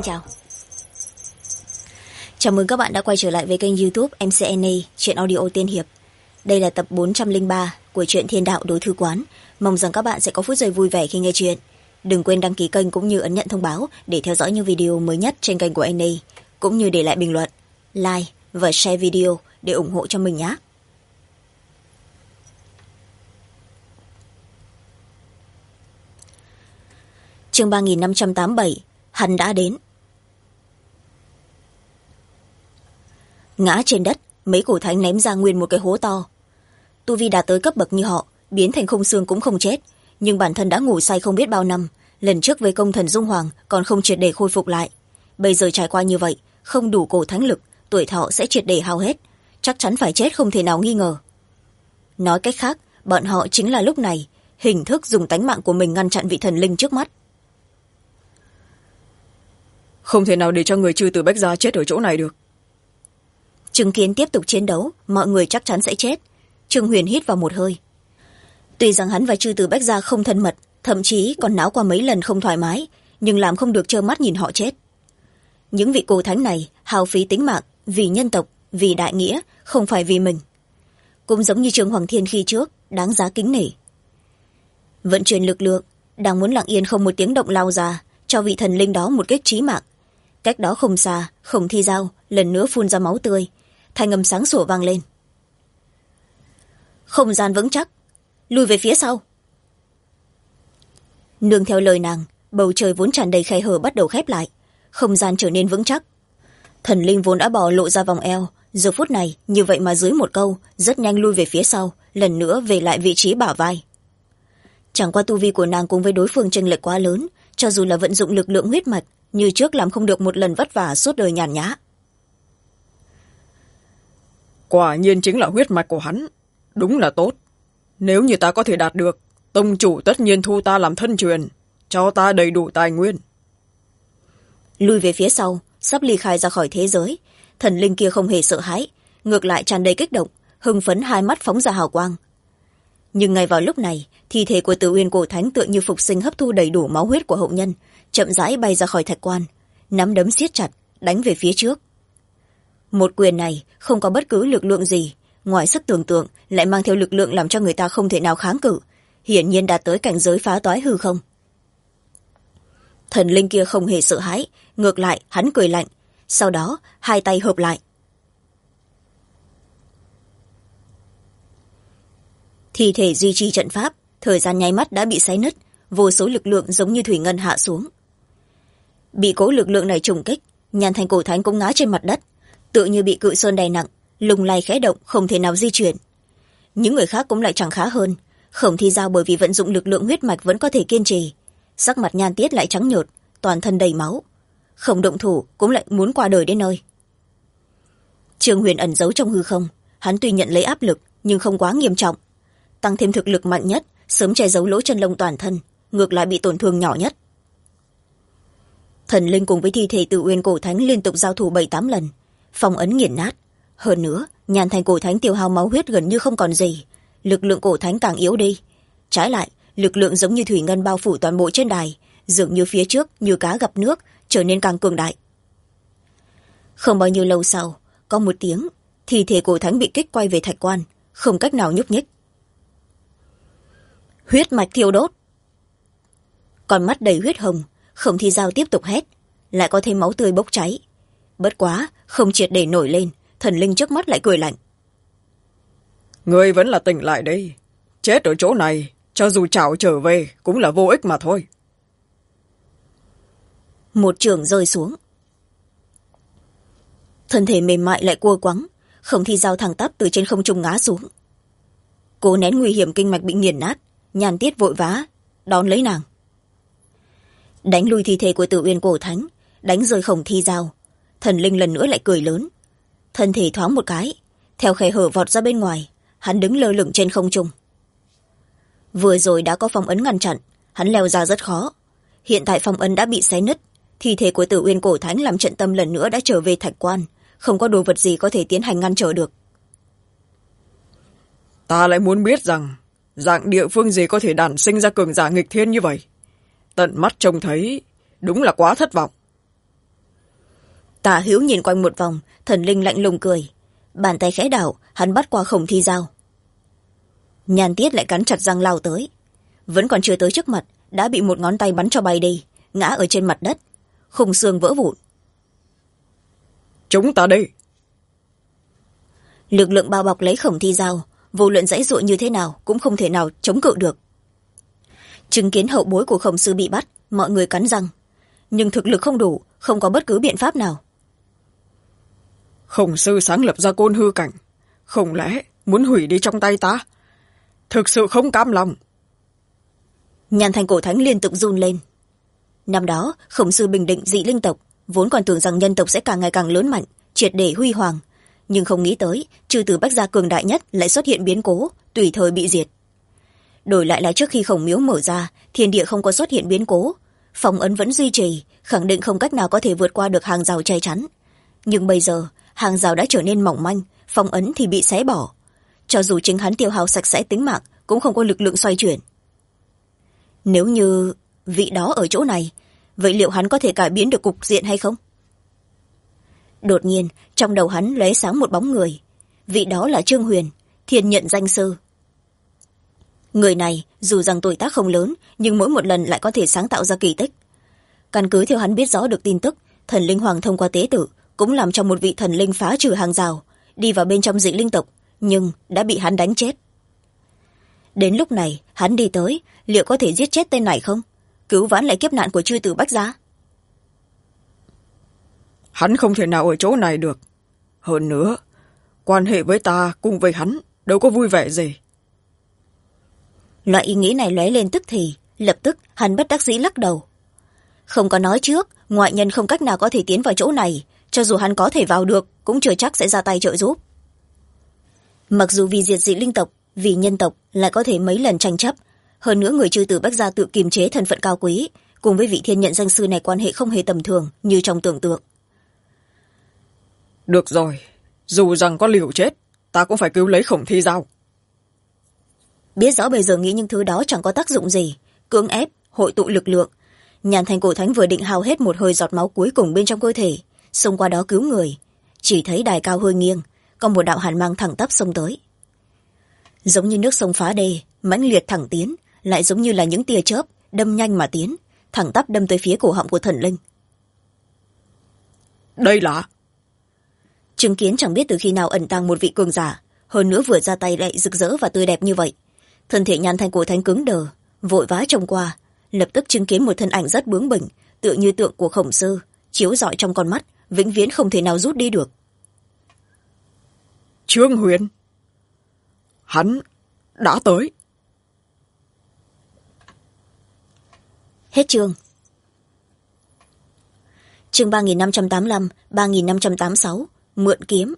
chào. Chào mừng các bạn đã quay trở lại với kênh YouTube MCNA Truyện Audio Tiên Hiệp. Đây là tập 403 của truyện Thiên Đạo Đối Thư Quán. Mong rằng các bạn sẽ có phút giây vui vẻ khi nghe chuyện. Đừng quên đăng ký kênh cũng như ấn nhận thông báo để theo dõi những video mới nhất trên kênh của NA, cũng như để lại bình luận, like và share video để ủng hộ cho mình nhé. Chương 3587, hắn đã đến. Ngã trên đất, mấy cổ thánh ném ra nguyên một cái hố to. Tu vi đạt tới cấp bậc như họ, biến thành khung xương cũng không chết, nhưng bản thân đã ngủ say không biết bao năm. Lần trước với công thần Dung Hoàng còn không triệt để khôi phục lại. Bây giờ trải qua như vậy, không đủ cổ thánh lực, tuổi thọ sẽ triệt để hao hết, chắc chắn phải chết không thể nào nghi ngờ. Nói cách khác, bọn họ chính là lúc này hình thức dùng tánh mạng của mình ngăn chặn vị thần linh trước mắt. Không thể nào để cho người Chư Tử Bách Gia chết ở chỗ này được. Chứng kiến tiếp tục chiến đấu, mọi người chắc chắn sẽ chết. Trương Huyền hít vào một hơi. Tuy rằng hắn và Chư Tử Bách Gia không thân mật, thậm chí còn náo qua mấy lần không thoải mái, nhưng làm không được trơ mắt nhìn họ chết. Những vị cổ thánh này hao phí tính mạng vì nhân tộc, vì đại nghĩa, không phải vì mình. Cũng giống như Trương Hoàng Thiên khi trước, đáng giá kính nể. Vận chuyển lực lượng, đang muốn lặng yên không một tiếng động lao ra, cho vị thần linh đó một kích chí mạng. Cách đó không xa, Khổng Thi Dao lần nữa phun ra máu tươi, thanh âm sáng sủa vang lên. Không gian vững chắc, lùi về phía sau. Nương theo lời nàng, bầu trời vốn tràn đầy khe hở bắt đầu khép lại, không gian trở nên vững chắc. Thần linh vốn đã bò lộ ra vòng eo, giờ phút này như vậy mà dưới một câu rất nhanh lui về phía sau, lần nữa về lại vị trí bả vai. Chẳng qua tu vi của nàng cùng với đối phương chênh lệch quá lớn, cho dù là vận dụng lực lượng huyết mạch như trước làm không được một lần vất vả suốt đời nhàn nhã. Quả nhiên chính là huyết mạch của hắn, đúng là tốt. Nếu như ta có thể đạt được, tông chủ tất nhiên thu ta làm thân truyền, cho ta đầy đủ tài nguyên. Lui về phía sau, sắp ly khai ra khỏi thế giới, thần linh kia không hề sợ hãi, ngược lại tràn đầy kích động, hưng phấn, hai mắt phóng ra hào quang. Nhưng ngay vào lúc này, thi thể của Tử Uyên Cổ Thánh tựa như phục sinh hấp thu đầy đủ máu huyết của hậu nhân, chậm rãi bay ra khỏi thạch quan, nắm đấm siết chặt, đánh về phía trước. Một quyền này không có bất cứ lực lượng gì, ngoài sức tưởng tượng lại mang theo lực lượng làm cho người ta không thể nào kháng cự, hiển nhiên đạt tới cảnh giới phá toái hư không. Thần linh kia không hề sợ hãi, ngược lại hắn cười lạnh, sau đó hai tay hợp lại. Thi thể duy trì trận pháp, thời gian nháy mắt đã bị xé nứt, vô số lực lượng giống như thủy ngân hạ xuống. Bị cố lực lượng này trùng kích, Nhan Thành Cổ Thánh cũng ngã trên mặt đất, tự như bị cự sơn đè nặng, lung lay khẽ động không thể nào di chuyển. Những người khác cũng lại chẳng khá hơn, Khổng Thi Dao bởi vì vận dụng lực lượng huyết mạch vẫn có thể kiên trì, sắc mặt Nhan Tiết lại trắng nhợt, toàn thân đầy máu, không động thủ cũng lại muốn qua đời đến nơi. Trương Huyền ẩn giấu trong hư không, hắn tuy nhận lấy áp lực nhưng không quá nghiêm trọng, tăng thêm thực lực mạnh nhất, sớm che giấu lỗ chân lông toàn thân, ngược lại bị tổn thương nhỏ nhất. Thần linh cùng với thi thể Tử Uyên Cổ Thánh liên tục giao thủ 7-8 lần, phong ấn nghiền nát. Hơn nữa, Nhan Thành Cổ Thánh tiêu hao máu huyết gần như không còn gì, lực lượng cổ thánh càng yếu đi. Trái lại, lực lượng giống như thủy ngân bao phủ toàn bộ trên đài, dường như phía trước như cá gặp nước, trở nên càng cường đại. Không bao nhiêu lâu sau, có một tiếng, thi thể cổ thánh bị kích quay về thạch quan, không cách nào nhúc nhích. Huyết mạch thiêu đốt. Con mắt đầy huyết hồng, Khổng Thi Dao tiếp tục hét, lại có thêm máu tươi bốc cháy. Bất quá, không triệt để nổi lên, thần linh trước mắt lại cười lạnh. Ngươi vẫn là tỉnh lại đây. Chết ở chỗ này, cho dù chảo trở về, cũng là vô ích mà thôi. Một chưởng rơi xuống. Thân thể mềm mại lại cua quắng, Khổng Thi Dao thẳng tắp từ trên không trung ngã xuống. Cố nén nguy hiểm kinh mạch bị nghiền nát, Nhan Tiết vội vã đón lấy nàng. Đánh lui thi thể của Tử Uyên Cổ Thánh, đánh rơi Khổng Thi Dao, thần linh lần nữa lại cười lớn, thân thể thoáng một cái, theo khe hở vọt ra bên ngoài, hắn đứng lơ lửng trên không trung. Vừa rồi đã có phong ấn ngăn chặn, hắn leo ra rất khó, hiện tại phong ấn đã bị xé nứt, thi thể của Tử Uyên Cổ Thánh làm trận tâm lần nữa đã trở về thạch quan, không có đồ vật gì có thể tiến hành ngăn trở được. Ta lại muốn biết rằng dạng địa phương gì có thể đản sinh ra cường giả nghịch thiên như vậy. Tận mắt trông thấy, đúng là quá thất vọng. Tả hữu nhìn quanh một vòng, thần linh lạnh lùng cười. Bàn tay khẽ đảo, hắn bắt qua Khổng Thi Giao. Nhan Tiết lại cắn chặt răng lao tới. Vẫn còn chưa tới trước mặt, đã bị một ngón tay bắn cho bay đi, ngã ở trên mặt đất. Khung xương vỡ vụn. Chúng ta đi. Lực lượng bao bọc lấy Khổng Thi Giao, vô luận dãy dụa như thế nào cũng không thể nào chống cự được. Chứng kiến hậu bối của Khổng sư bị bắt, mọi người cắn răng. Nhưng thực lực không đủ, không có bất cứ biện pháp nào. Khổng sư sáng lập ra côn hư cảnh, không lẽ muốn hủy đi trong tay ta? Thực sự không cam lòng. Nhan Thành Cổ Thánh liên tục run lên. Năm đó Khổng sư bình định dị linh tộc, vốn còn tưởng rằng nhân tộc sẽ càng ngày càng lớn mạnh, triệt để huy hoàng, nhưng không nghĩ tới trừ từ Bách gia cường đại nhất lại xuất hiện biến cố, tùy thời bị diệt. Đổi lại là trước khi Khổng miếu mở ra, thiên địa không có xuất hiện biến cố, phong ấn vẫn duy trì, khẳng định không cách nào có thể vượt qua được hàng rào che chắn. Nhưng bây giờ hàng rào đã trở nên mỏng manh, phong ấn thì bị xé bỏ. Cho dù chính hắn tiêu hao sạch sẽ tính mạng, cũng không có lực lượng xoay chuyển. Nếu như vị đó ở chỗ này, vậy liệu hắn có thể cải biến được cục diện hay không? Đột nhiên trong đầu hắn lóe sáng một bóng người. Vị đó là Trương Huyền, thiên nhận danh sư. Người này dù rằng tuổi tác không lớn, nhưng mỗi một lần lại có thể sáng tạo ra kỳ tích. Căn cứ theo hắn biết rõ được tin tức, thần linh hoàng thông qua tế tử cũng làm cho một vị thần linh phá trừ hàng rào, đi vào bên trong dị linh tộc, nhưng đã bị hắn đánh chết. Đến lúc này hắn đi tới, liệu có thể giết chết tên này không? Cứu vãn lại kiếp nạn của chư tử Bách gia? Hắn không thể nào ở chỗ này được. Hơn nữa, quan hệ với ta cùng với hắn đâu có vui vẻ gì. Loại ý nghĩ này lóe lên tức thì, lập tức hắn bất đắc dĩ lắc đầu. Không có nói trước, ngoại nhân không cách nào có thể tiến vào chỗ này, cho dù hắn có thể vào được cũng chưa chắc sẽ ra tay trợ giúp. Mặc dù vì diệt dị linh tộc, vì nhân tộc lại có thể mấy lần tranh chấp, hơn nữa người chư tử Bách gia tự kiềm chế thân phận cao quý, cùng với vị thiên nhận danh sư này quan hệ không hề tầm thường như trong tưởng tượng. Được rồi, dù rằng có liều chết, ta cũng phải cứu lấy Khổng Thi Giao. Biết rõ bây giờ nghĩ những thứ đó chẳng có tác dụng gì, cưỡng ép hội tụ lực lượng, Nhan Thành Cổ Thánh vừa định hao hết một hơi giọt máu cuối cùng bên trong cơ thể, xông qua đó cứu người, chỉ thấy đài cao hơi nghiêng, có một đạo hàn mang thẳng tắp xông tới. Giống như nước sông phá đê, mãnh liệt thẳng tiến, lại giống như là những tia chớp đâm nhanh mà tiến, thẳng tắp đâm tới phía cổ họng của thần linh. Đây là... Chứng kiến chẳng biết từ khi nào ẩn tàng một vị cường giả, hơn nữa vừa ra tay lại rực rỡ và tươi đẹp như vậy, thân thể Nhan Thành Cổ Thánh cứng đờ, vội vã trông qua, lập tức chứng kiến một thân ảnh rất bướng bỉnh, tựa như tượng của Khổng sư, chiếu rọi trong con mắt, vĩnh viễn không thể nào rút đi được. Trương Huyền, hắn đã tới. Hết chương. Chương 3585, 3586, mượn kiếm.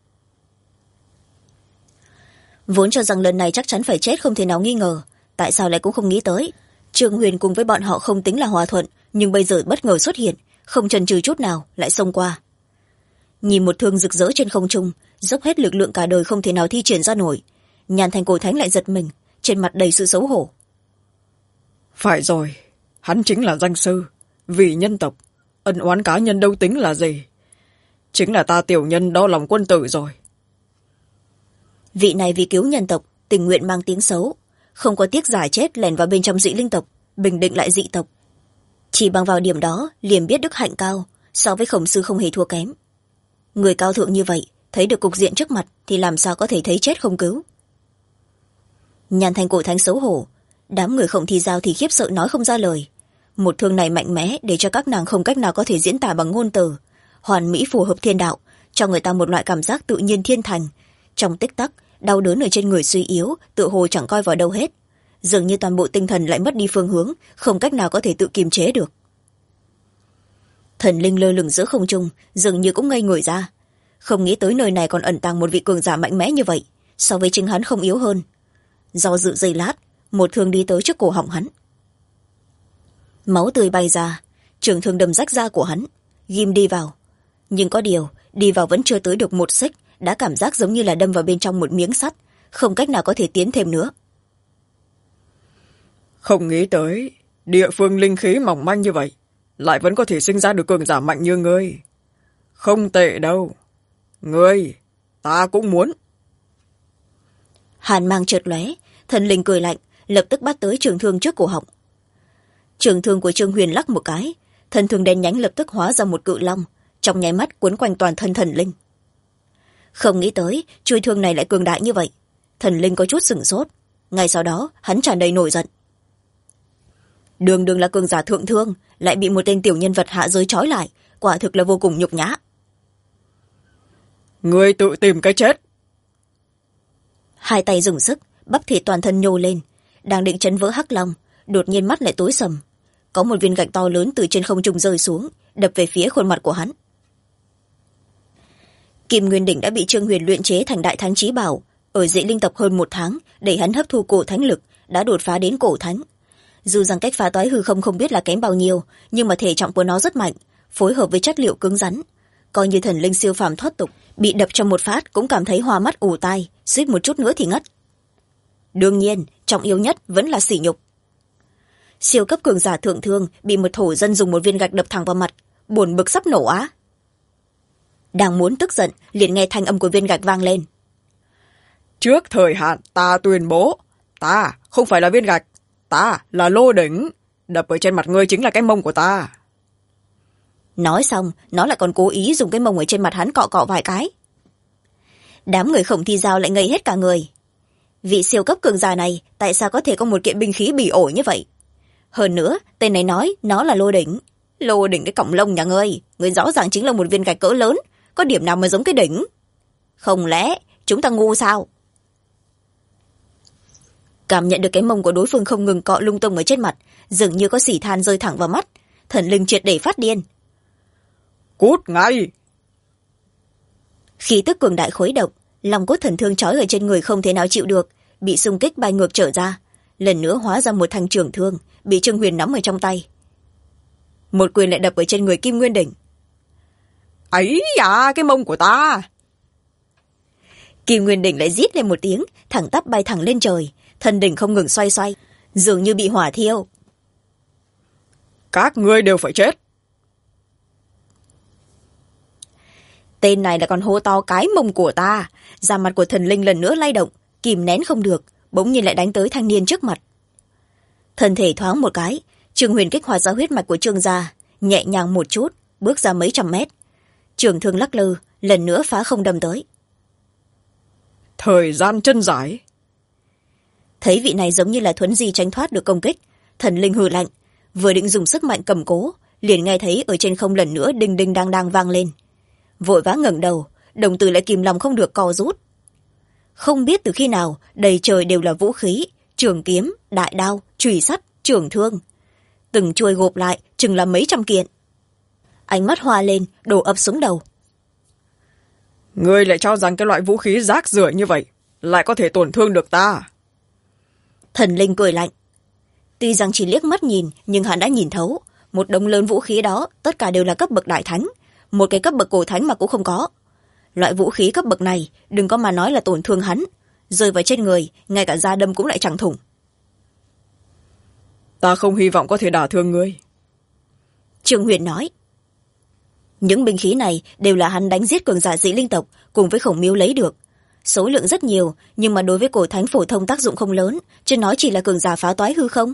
Vốn cho rằng lần này chắc chắn phải chết không thể nào nghi ngờ, tại sao lại cũng không nghĩ tới. Trương Huyền cùng với bọn họ không tính là hòa thuận, nhưng bây giờ bất ngờ xuất hiện, không chần chừ chút nào lại xông qua. Nhìn một thương rực rỡ trên không trung, dốc hết lực lượng cả đời không thể nào thi triển ra nổi, Nhan Thành Cổ Thánh lại giật mình, trên mặt đầy sự xấu hổ. Phải rồi, hắn chính là danh sư, vì nhân tộc, ân oán cá nhân đâu tính là gì. Chính là ta tiểu nhân đo lòng quân tử rồi. Vị này vì cứu nhân tộc, tình nguyện mang tiếng xấu, không có tiếc giả chết lẻn vào bên trong dị linh tộc, bình định lại dị tộc. Chỉ bằng vào điểm đó liền biết đức hạnh cao, so với Khổng sư không hề thua kém. Người cao thượng như vậy, thấy được cục diện trước mặt thì làm sao có thể thấy chết không cứu. Nhan Thành Cổ Thánh xấu hổ, đám người Khổng Thi Giao thì khiếp sợ nói không ra lời. Một thương này mạnh mẽ để cho các nàng không cách nào có thể diễn tả bằng ngôn từ, hoàn mỹ phù hợp thiên đạo, cho người ta một loại cảm giác tự nhiên thiên thành. Trong tích tắc, đau đớn ở trên người suy yếu, tựa hồ chẳng coi vào đâu hết, dường như toàn bộ tinh thần lại mất đi phương hướng, không cách nào có thể tự kiềm chế được. Thần linh lơ lửng giữa không trung, dường như cũng ngây người ra, không nghĩ tới nơi này còn ẩn tàng một vị cường giả mạnh mẽ như vậy, so với chính hắn không yếu hơn. Do dự giây lát, một thương đi tới trước cổ họng hắn. Máu tươi bay ra, trường thương đâm rách da của hắn, ghim đi vào. Nhưng có điều, đi vào vẫn chưa tới được một xích, đã cảm giác giống như là đâm vào bên trong một miếng sắt, không cách nào có thể tiến thêm nữa. Không nghĩ tới, địa phương linh khí mỏng manh như vậy, lại vẫn có thể sinh ra được cường giả mạnh như ngươi. Không tệ đâu. Ngươi, ta cũng muốn. Hàn mang chợt lóe, thần linh cười lạnh, lập tức bắt tới trường thương trước cổ họng. Trường thương của Trương Huyền lắc một cái, thần thương đen nhánh lập tức hóa ra một cự long, trong nháy mắt quấn quanh toàn thân thần linh. Không nghĩ tới chuôi thương này lại cường đại như vậy, thần linh có chút sửng sốt. Ngay sau đó hắn tràn đầy nổi giận. Đường đường là cường giả thượng thương, lại bị một tên tiểu nhân vật hạ giới trói lại, quả thực là vô cùng nhục nhã. Ngươi tự tìm cái chết. Hai tay dùng sức, bắp thịt toàn thân nhô lên, đang định chấn vỡ hắc long, đột nhiên mắt lại tối sầm. Có một viên gạch to lớn từ trên không trung rơi xuống, đập về phía khuôn mặt của hắn. Kim Nguyên Đỉnh đã bị Trương Huyền luyện chế thành đại thánh chí bảo, ở Dị Linh tộc hơn 1 tháng, để hắn hấp thu cổ thánh lực, đã đột phá đến cổ thánh. Dù rằng cách phá toái hư không biết là kém bao nhiêu, nhưng mà thể trọng của nó rất mạnh, phối hợp với chất liệu cứng rắn, coi như thần linh siêu phàm thoát tục, bị đập trong một phát cũng cảm thấy hoa mắt ù tai, suýt một chút nữa thì ngất. Đương nhiên, trọng yếu nhất vẫn là sỉ nhục. Siêu cấp cường giả thượng thương bị một thổ dân dùng một viên gạch đập thẳng vào mặt, buồn bực sắp nổ á. Đang muốn tức giận, liền nghe thanh âm của viên gạch vang lên. Trước thời hạn ta tuyên bố, ta không phải là viên gạch, ta là lô đỉnh, đập ở trên mặt ngươi chính là cái mông của ta. Nói xong, nó lại còn cố ý dùng cái mông ở trên mặt hắn cọ cọ vài cái. Đám người Khổng Thi Giao lại ngây hết cả người. Vị siêu cấp cường giả này tại sao có thể có một kiện binh khí bỉ ổi như vậy? Hơn nữa, tên này nói nó là lô đỉnh. Lô đỉnh cái cọng lông nhà ngươi rõ ràng chính là một viên gạch cỡ lớn, có điểm nào mà giống cái đỉnh? Không lẽ chúng ta ngu sao? Cảm nhận được cái mông của đối phương không ngừng cọ lung tung ở trên mặt, dường như có xỉ than rơi thẳng vào mắt, thần linh triệt để phát điên. Cút ngay! Khí tức cường đại khuấy động, lòng cốt thần thương trói ở trên người không thể nào chịu được, bị xung kích bay ngược trở ra, lần nữa hóa ra một thanh trường thương, bị Trương Huyền nắm ở trong tay. Một quyền lại đập ở trên người Kim Nguyên Đỉnh. Ấy à, cái mông của ta! Kim Nguyên Đỉnh lại rít lên một tiếng, thẳng tắp bay thẳng lên trời, thân đỉnh không ngừng xoay xoay, dường như bị hỏa thiêu. Các ngươi đều phải chết! Tên này là còn hô to cái mông của ta. Da mặt của thần linh lần nữa lay động, kìm nén không được, bỗng nhiên lại đánh tới thanh niên trước mặt. Thân thể thoáng một cái, Trương Huyền kích hoạt ra huyết mạch của Trương gia, nhẹ nhàng một chút, bước ra mấy trăm mét. Trường thương lắc lư, lần nữa phá không đâm tới. Thời gian chân giải. Thấy vị này giống như là thuấn di tránh thoát được công kích, thần linh hừ lạnh, vừa định dùng sức mạnh cầm cố, liền nghe thấy ở trên không lần nữa đinh đinh đang đang vang lên. Vội vã ngẩng đầu, đồng tử lại kìm lòng không được co rút. Không biết từ khi nào, đầy trời đều là vũ khí, trường kiếm, đại đao, chùy sắt, trường thương. Từng chuôi gộp lại, chừng là mấy trăm kiện. Ánh mắt hoa lên, đổ ập xuống đầu. Ngươi lại cho rằng cái loại vũ khí rác rưởi như vậy lại có thể tổn thương được ta? Thần linh cười lạnh. Tuy rằng chỉ liếc mắt nhìn, nhưng hắn đã nhìn thấu. Một đống lớn vũ khí đó, tất cả đều là cấp bậc đại thánh. Một cái cấp bậc cổ thánh mà cũng không có. Loại vũ khí cấp bậc này, đừng có mà nói là tổn thương hắn. Rơi vào trên người, ngay cả da đâm cũng lại chẳng thủng. Ta không hy vọng có thể đả thương ngươi. Trương Huyền nói. Những binh khí này đều là hắn đánh giết cường giả Dị Linh tộc cùng với Khổng Miếu lấy được. Số lượng rất nhiều, nhưng mà đối với cổ thánh phổ thông tác dụng không lớn, chứ nói chỉ là cường giả phá toái hư không.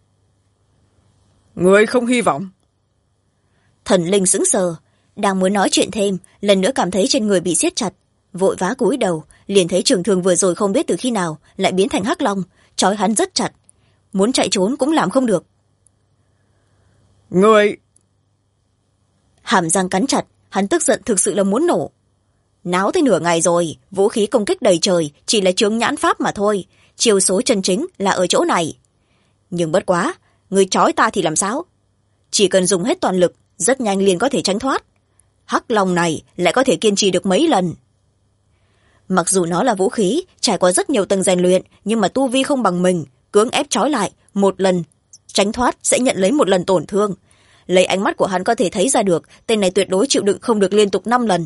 Ngươi không hy vọng? Thần linh sững sờ, đang muốn nói chuyện thêm, lần nữa cảm thấy trên người bị siết chặt, vội vã cúi đầu, liền thấy trường thương vừa rồi không biết từ khi nào lại biến thành hắc long, trói hắn rất chặt, muốn chạy trốn cũng làm không được. Ngươi! Hàm răng cắn chặt, hắn tức giận thực sự là muốn nổ. Náo tới nửa ngày rồi, vũ khí công kích đầy trời chỉ là chướng nhãn pháp mà thôi, chiêu số chân chính là ở chỗ này. Nhưng bất quá, người trói ta thì làm sao? Chỉ cần dùng hết toàn lực, rất nhanh liền có thể tránh thoát. Hắc long này lại có thể kiên trì được mấy lần. Mặc dù nó là vũ khí, trải qua rất nhiều tầng rèn luyện, nhưng mà tu vi không bằng mình, cưỡng ép trói lại, một lần tránh thoát sẽ nhận lấy một lần tổn thương. Lấy ánh mắt của hắn có thể thấy ra được, tên này tuyệt đối chịu đựng không được liên tục 5 lần.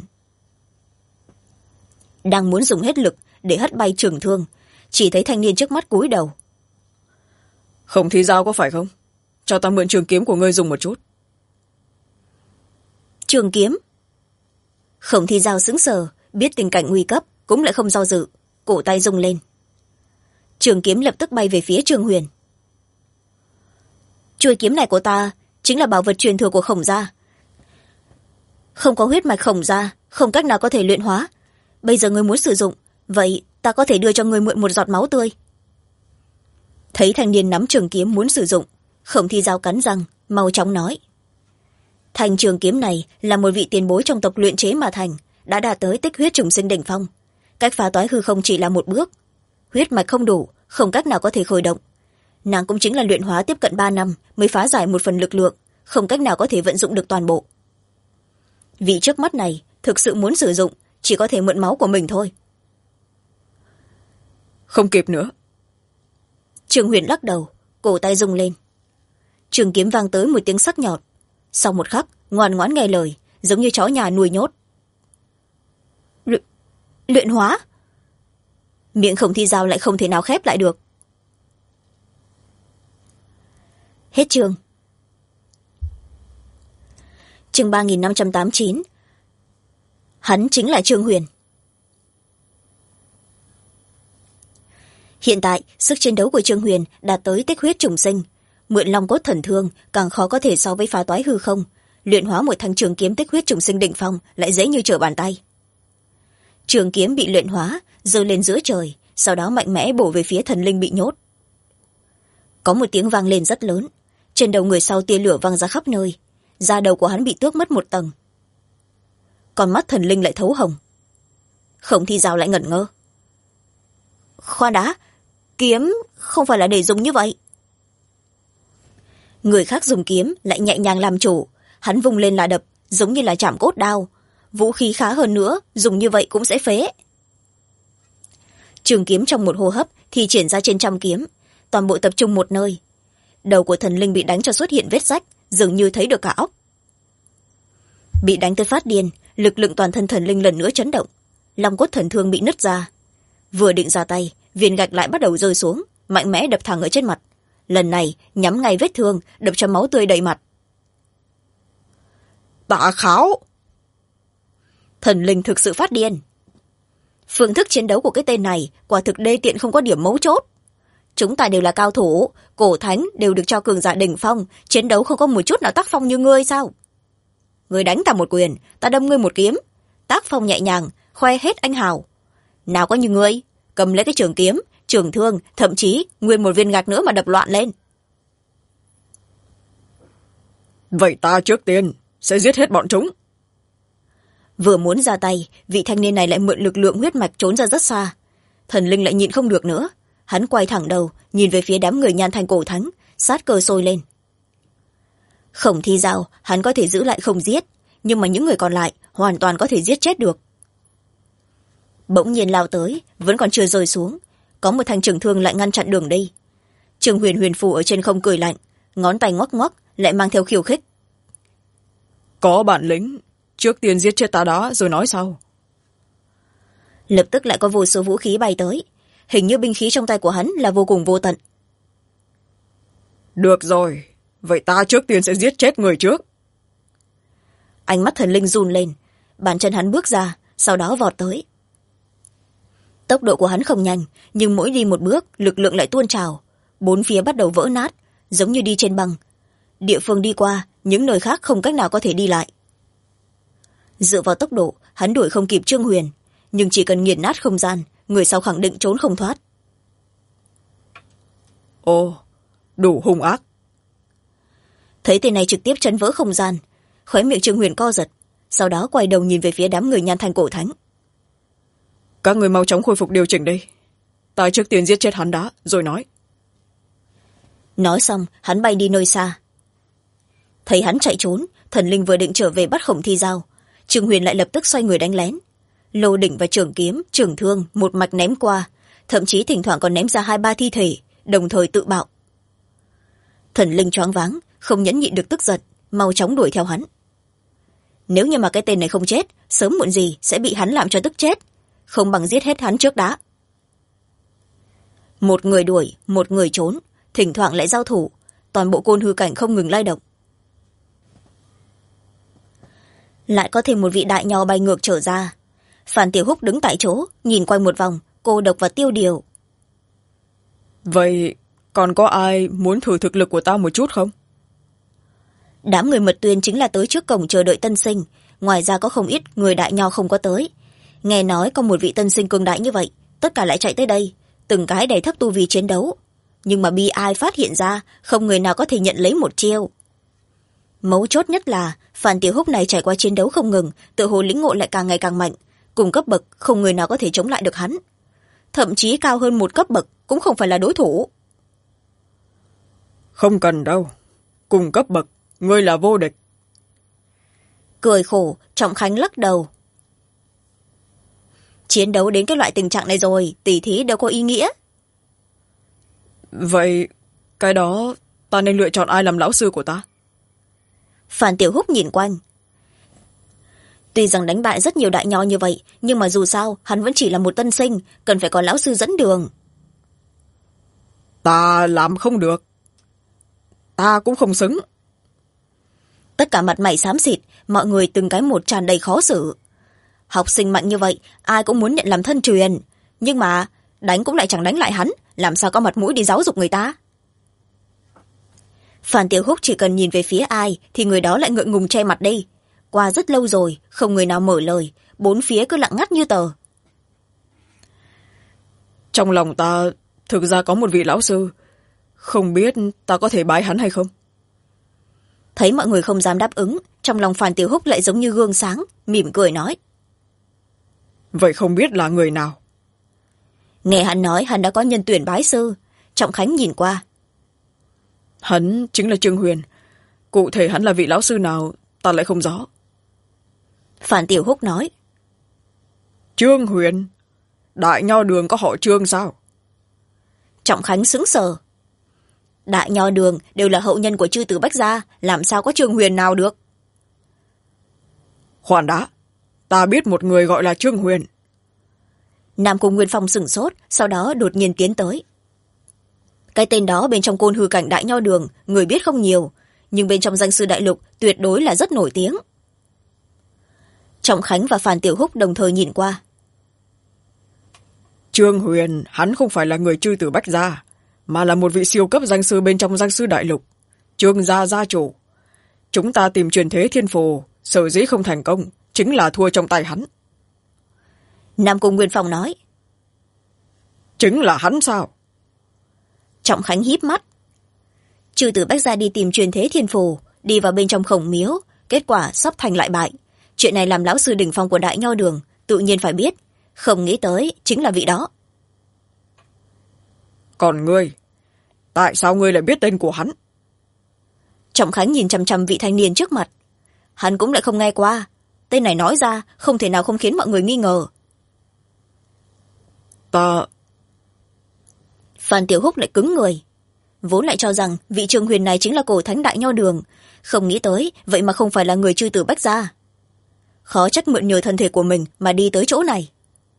Đang muốn dùng hết lực để hất bay trường thương, chỉ thấy thanh niên trước mắt cúi đầu. Khổng Thi Giao có phải không? Cho ta mượn trường kiếm của ngươi dùng một chút. Trường kiếm? Khổng Thi Giao sững sờ, biết tình cảnh nguy cấp cũng lại không do dự, cổ tay rung lên. Trường kiếm lập tức bay về phía Trương Huyền. Chuôi kiếm này của ta chính là bảo vật truyền thừa của Khổng gia. Không có huyết mạch Khổng gia, không cách nào có thể luyện hóa. Bây giờ ngươi muốn sử dụng, vậy ta có thể đưa cho ngươi mượn một giọt máu tươi. Thấy thanh niên nắm trường kiếm muốn sử dụng, Khổng Thi Giao cắn răng, mau chóng nói. Thanh trường kiếm này là một vị tiền bối trong tộc luyện chế mà thành, đã đạt tới tích huyết trùng sinh đỉnh phong. Cách phá toái hư không chỉ là một bước. Huyết mạch không đủ, không cách nào có thể khởi động. Nàng cũng chính là luyện hóa tiếp cận 3 năm mới phá giải một phần lực lượng, không cách nào có thể vận dụng được toàn bộ. Vị trước mắt này thực sự muốn sử dụng, chỉ có thể mượn máu của mình thôi. Không kịp nữa. Trương Huyền lắc đầu, cổ tay rung lên. Trường kiếm vang tới một tiếng sắc nhọn. Sau một khắc, ngoan ngoãn nghe lời, giống như chó nhà nuôi nhốt. Luyện hóa? Miệng Khổng Thi Giao lại không thể nào khép lại được. Hết chương. Chương 3589. Hắn chính là Trương Huyền. Hiện tại, sức chiến đấu của Trương Huyền đạt tới tích huyết trùng sinh. Mượn long cốt thần thương càng khó có thể so với phá toái hư không. Luyện hóa một thanh trường kiếm tích huyết trùng sinh đỉnh phong lại dễ như trở bàn tay. Trường kiếm bị luyện hóa, giơ lên giữa trời, sau đó mạnh mẽ bổ về phía thần linh bị nhốt. Có một tiếng vang lên rất lớn. Trên đầu người sau tia lửa văng ra khắp nơi. Da đầu của hắn bị tước mất một tầng. Còn mắt thần linh lại thấu hồng. Khổng Thi Giao lại ngẩn ngơ. Khoan đã, kiếm không phải là để dùng như vậy. Người khác dùng kiếm lại nhẹ nhàng làm chủ. Hắn vung lên là đập, giống như là chạm cốt đao. Vũ khí khá hơn nữa, dùng như vậy cũng sẽ phế. Trường kiếm trong một hô hấp thì triển ra trên trăm kiếm, toàn bộ tập trung một nơi. Đầu của thần linh bị đánh cho xuất hiện vết rách, dường như thấy được cả óc. Bị đánh tới phát điên, lực lượng toàn thân thần linh lần nữa chấn động. Long cốt thần thương bị nứt ra. Vừa định ra tay, viên gạch lại bắt đầu rơi xuống, mạnh mẽ đập thẳng ở trên mặt. Lần này nhắm ngay vết thương, đập cho máu tươi đầy mặt. Tạ Kháo! Thần linh thực sự phát điên. Phương thức chiến đấu của cái tên này quả thực đê tiện không có điểm mấu chốt. Chúng ta đều là cao thủ, cổ thánh đều được cho cường giả đỉnh phong, chiến đấu không có một chút nào tác phong như ngươi sao? Ngươi đánh ta một quyền, ta đâm ngươi một kiếm, tác phong nhẹ nhàng, khoe hết anh hào. Nào có như ngươi, cầm lấy cái trường kiếm, trường thương, thậm chí nguyên một viên gạch nữa mà đập loạn lên. Vậy ta trước tiên sẽ giết hết bọn chúng. Vừa muốn ra tay, vị thanh niên này lại mượn lực lượng huyết mạch trốn ra rất xa. Thần linh lại nhịn không được nữa. Hắn quay thẳng đầu, nhìn về phía đám người Nhan Thanh cổ thánh, sát cơ sôi lên. Khổng Thi Giao, hắn có thể giữ lại không giết, nhưng mà những người còn lại hoàn toàn có thể giết chết được. Bỗng nhiên lao tới, vẫn còn chưa rơi xuống. Có một thanh trường thương lại ngăn chặn đường đi. Trương Huyền huyền phù ở trên không cười lạnh, ngón tay ngoắc ngoắc, lại mang theo khiêu khích. Có bản lĩnh, trước tiên giết chết ta đó rồi nói sau. Lập tức lại có vô số vũ khí bay tới. Hình như binh khí trong tay của hắn là vô cùng vô tận. Được rồi, vậy ta trước tiên sẽ giết chết người trước. Ánh mắt thần linh run lên, bàn chân hắn bước ra, sau đó vọt tới. Tốc độ của hắn không nhanh, nhưng mỗi đi một bước, lực lượng lại tuôn trào. Bốn phía bắt đầu vỡ nát, giống như đi trên băng. Địa phương đi qua, những nơi khác không cách nào có thể đi lại. Dựa vào tốc độ, hắn đuổi không kịp Trương Huyền, nhưng chỉ cần nghiền nát không gian, người sau khẳng định trốn không thoát. Ồ, đủ hung ác. Thấy tên này trực tiếp chấn vỡ không gian, khóe miệng Trương Huyền co giật, sau đó quay đầu nhìn về phía đám người Nhan Thanh cổ thánh. Các người mau chóng khôi phục điều chỉnh đi. Ta trước tiên giết chết hắn đã, rồi nói. Nói xong, hắn bay đi nơi xa. Thấy hắn chạy trốn, thần linh vừa định trở về bắt Khổng Thi Giao, Trương Huyền lại lập tức xoay người đánh lén. Lô đỉnh và trường kiếm, trường thương một mạch ném qua, thậm chí thỉnh thoảng còn ném ra 2-3 thi thể, đồng thời tự bạo. Thần linh choáng váng, không nhẫn nhịn được tức giận, mau chóng đuổi theo hắn. Nếu như mà cái tên này không chết, sớm muộn gì sẽ bị hắn làm cho tức chết, không bằng giết hết hắn trước đã. Một người đuổi, một người trốn, thỉnh thoảng lại giao thủ, toàn bộ côn hư cảnh không ngừng lay động. lại có thêm một vị đại nho bay ngược trở ra. Phan Tiểu Húc đứng tại chỗ nhìn quanh một vòng, cô độc và tiêu điều. Vậy còn có ai muốn thử thực lực của ta một chút không? Đám người Mật Tuyên chính là tới trước cổng chờ đợi tân sinh, ngoài ra có không ít người đại nho không có tới. Nghe nói có một vị tân sinh cường đại như vậy, tất cả lại chạy tới đây, từng cái đầy thấp tu vi chiến đấu. Nhưng mà bi ai phát hiện ra không người nào có thể nhận lấy một chiêu. Mấu chốt nhất là Phan Tiểu Húc này trải qua chiến đấu không ngừng, tự hồ lĩnh ngộ lại càng ngày càng mạnh, cùng cấp bậc không người nào có thể chống lại được hắn, thậm chí cao hơn một cấp bậc cũng không phải là đối thủ. Không cần đâu, cùng cấp bậc ngươi là vô địch. Cười khổ, Trọng Khánh lắc đầu. Chiến đấu đến cái loại tình trạng này rồi, tỉ thí đâu có ý nghĩa. Vậy cái đó ta nên lựa chọn ai làm lão sư của ta? Phan Tiểu Húc nhìn quanh. Tuy rằng đánh bại rất nhiều đại nho như vậy, nhưng mà dù sao hắn vẫn chỉ là một tân sinh, cần phải có lão sư dẫn đường. Ta làm không được, ta cũng không xứng. Tất cả mặt mày xám xịt, mọi người từng cái một tràn đầy khó xử. Học sinh mạnh như vậy ai cũng muốn nhận làm thân truyền, nhưng mà đánh cũng lại chẳng đánh lại hắn, làm sao có mặt mũi đi giáo dục người ta. Phan Tiểu Húc chỉ cần nhìn về phía ai thì người đó lại ngượng ngùng che mặt đi. Qua rất lâu rồi không người nào mở lời, bốn phía cứ lặng ngắt như tờ. Trong lòng ta thực ra có một vị lão sư, không biết ta có thể bái hắn hay không? Thấy mọi người không dám đáp ứng, trong lòng Phan Tiểu Húc lại giống như gương sáng, mỉm cười nói. Vậy không biết là người nào? Nghe hắn nói hắn đã có nhân tuyển bái sư. Trọng Khánh nhìn qua. Hắn chính là Trương Huyền, cụ thể hắn là vị lão sư nào ta lại không rõ. Phan Tiểu Húc nói. Trương Huyền? Đại nho đường có họ Trương sao? Trọng Khánh sững sờ. Đại nho đường đều là hậu nhân của chư tử Bách gia, làm sao có Trương Huyền nào được? Khoan đã, ta biết một người gọi là Trương Huyền. Nam Cung Nguyên Phong sửng sốt, sau đó đột nhiên tiến tới. Cái tên đó bên trong côn hư cảnh đại nho đường người biết không nhiều, nhưng bên trong danh sư đại lục tuyệt đối là rất nổi tiếng. Trọng Khánh và Phan Tiểu Húc đồng thời nhìn qua. Trương Huyền hắn không phải là người chư tử Bách gia, mà là một vị siêu cấp danh sư bên trong danh sư đại lục, Trương gia gia chủ. Chúng ta tìm truyền thế thiên phù, sở dĩ không thành công chính là thua trong tay hắn. Nam Cung Nguyên Phong nói. Chính là hắn sao? Trọng Khánh híp mắt. Chư tử Bách gia đi tìm truyền thế thiên phù, đi vào bên trong khổng miếu, kết quả sắp thành lại bại. Chuyện này làm lão sư đỉnh phong của đại nho đường tự nhiên phải biết, không nghĩ tới chính là vị đó. Còn ngươi, tại sao ngươi lại biết tên của hắn? Trọng Khánh nhìn chằm chằm vị thanh niên trước mặt. Hắn cũng lại không nghe qua, tên này nói ra không thể nào không khiến mọi người nghi ngờ. Ta... Phan Tiểu Húc lại cứng người, vốn lại cho rằng vị Trương Huyền này chính là cổ thánh đại nho đường, không nghĩ tới vậy mà không phải là người chư tử Bách gia. Khó trách mượn nhờ thân thể của mình mà đi tới chỗ này.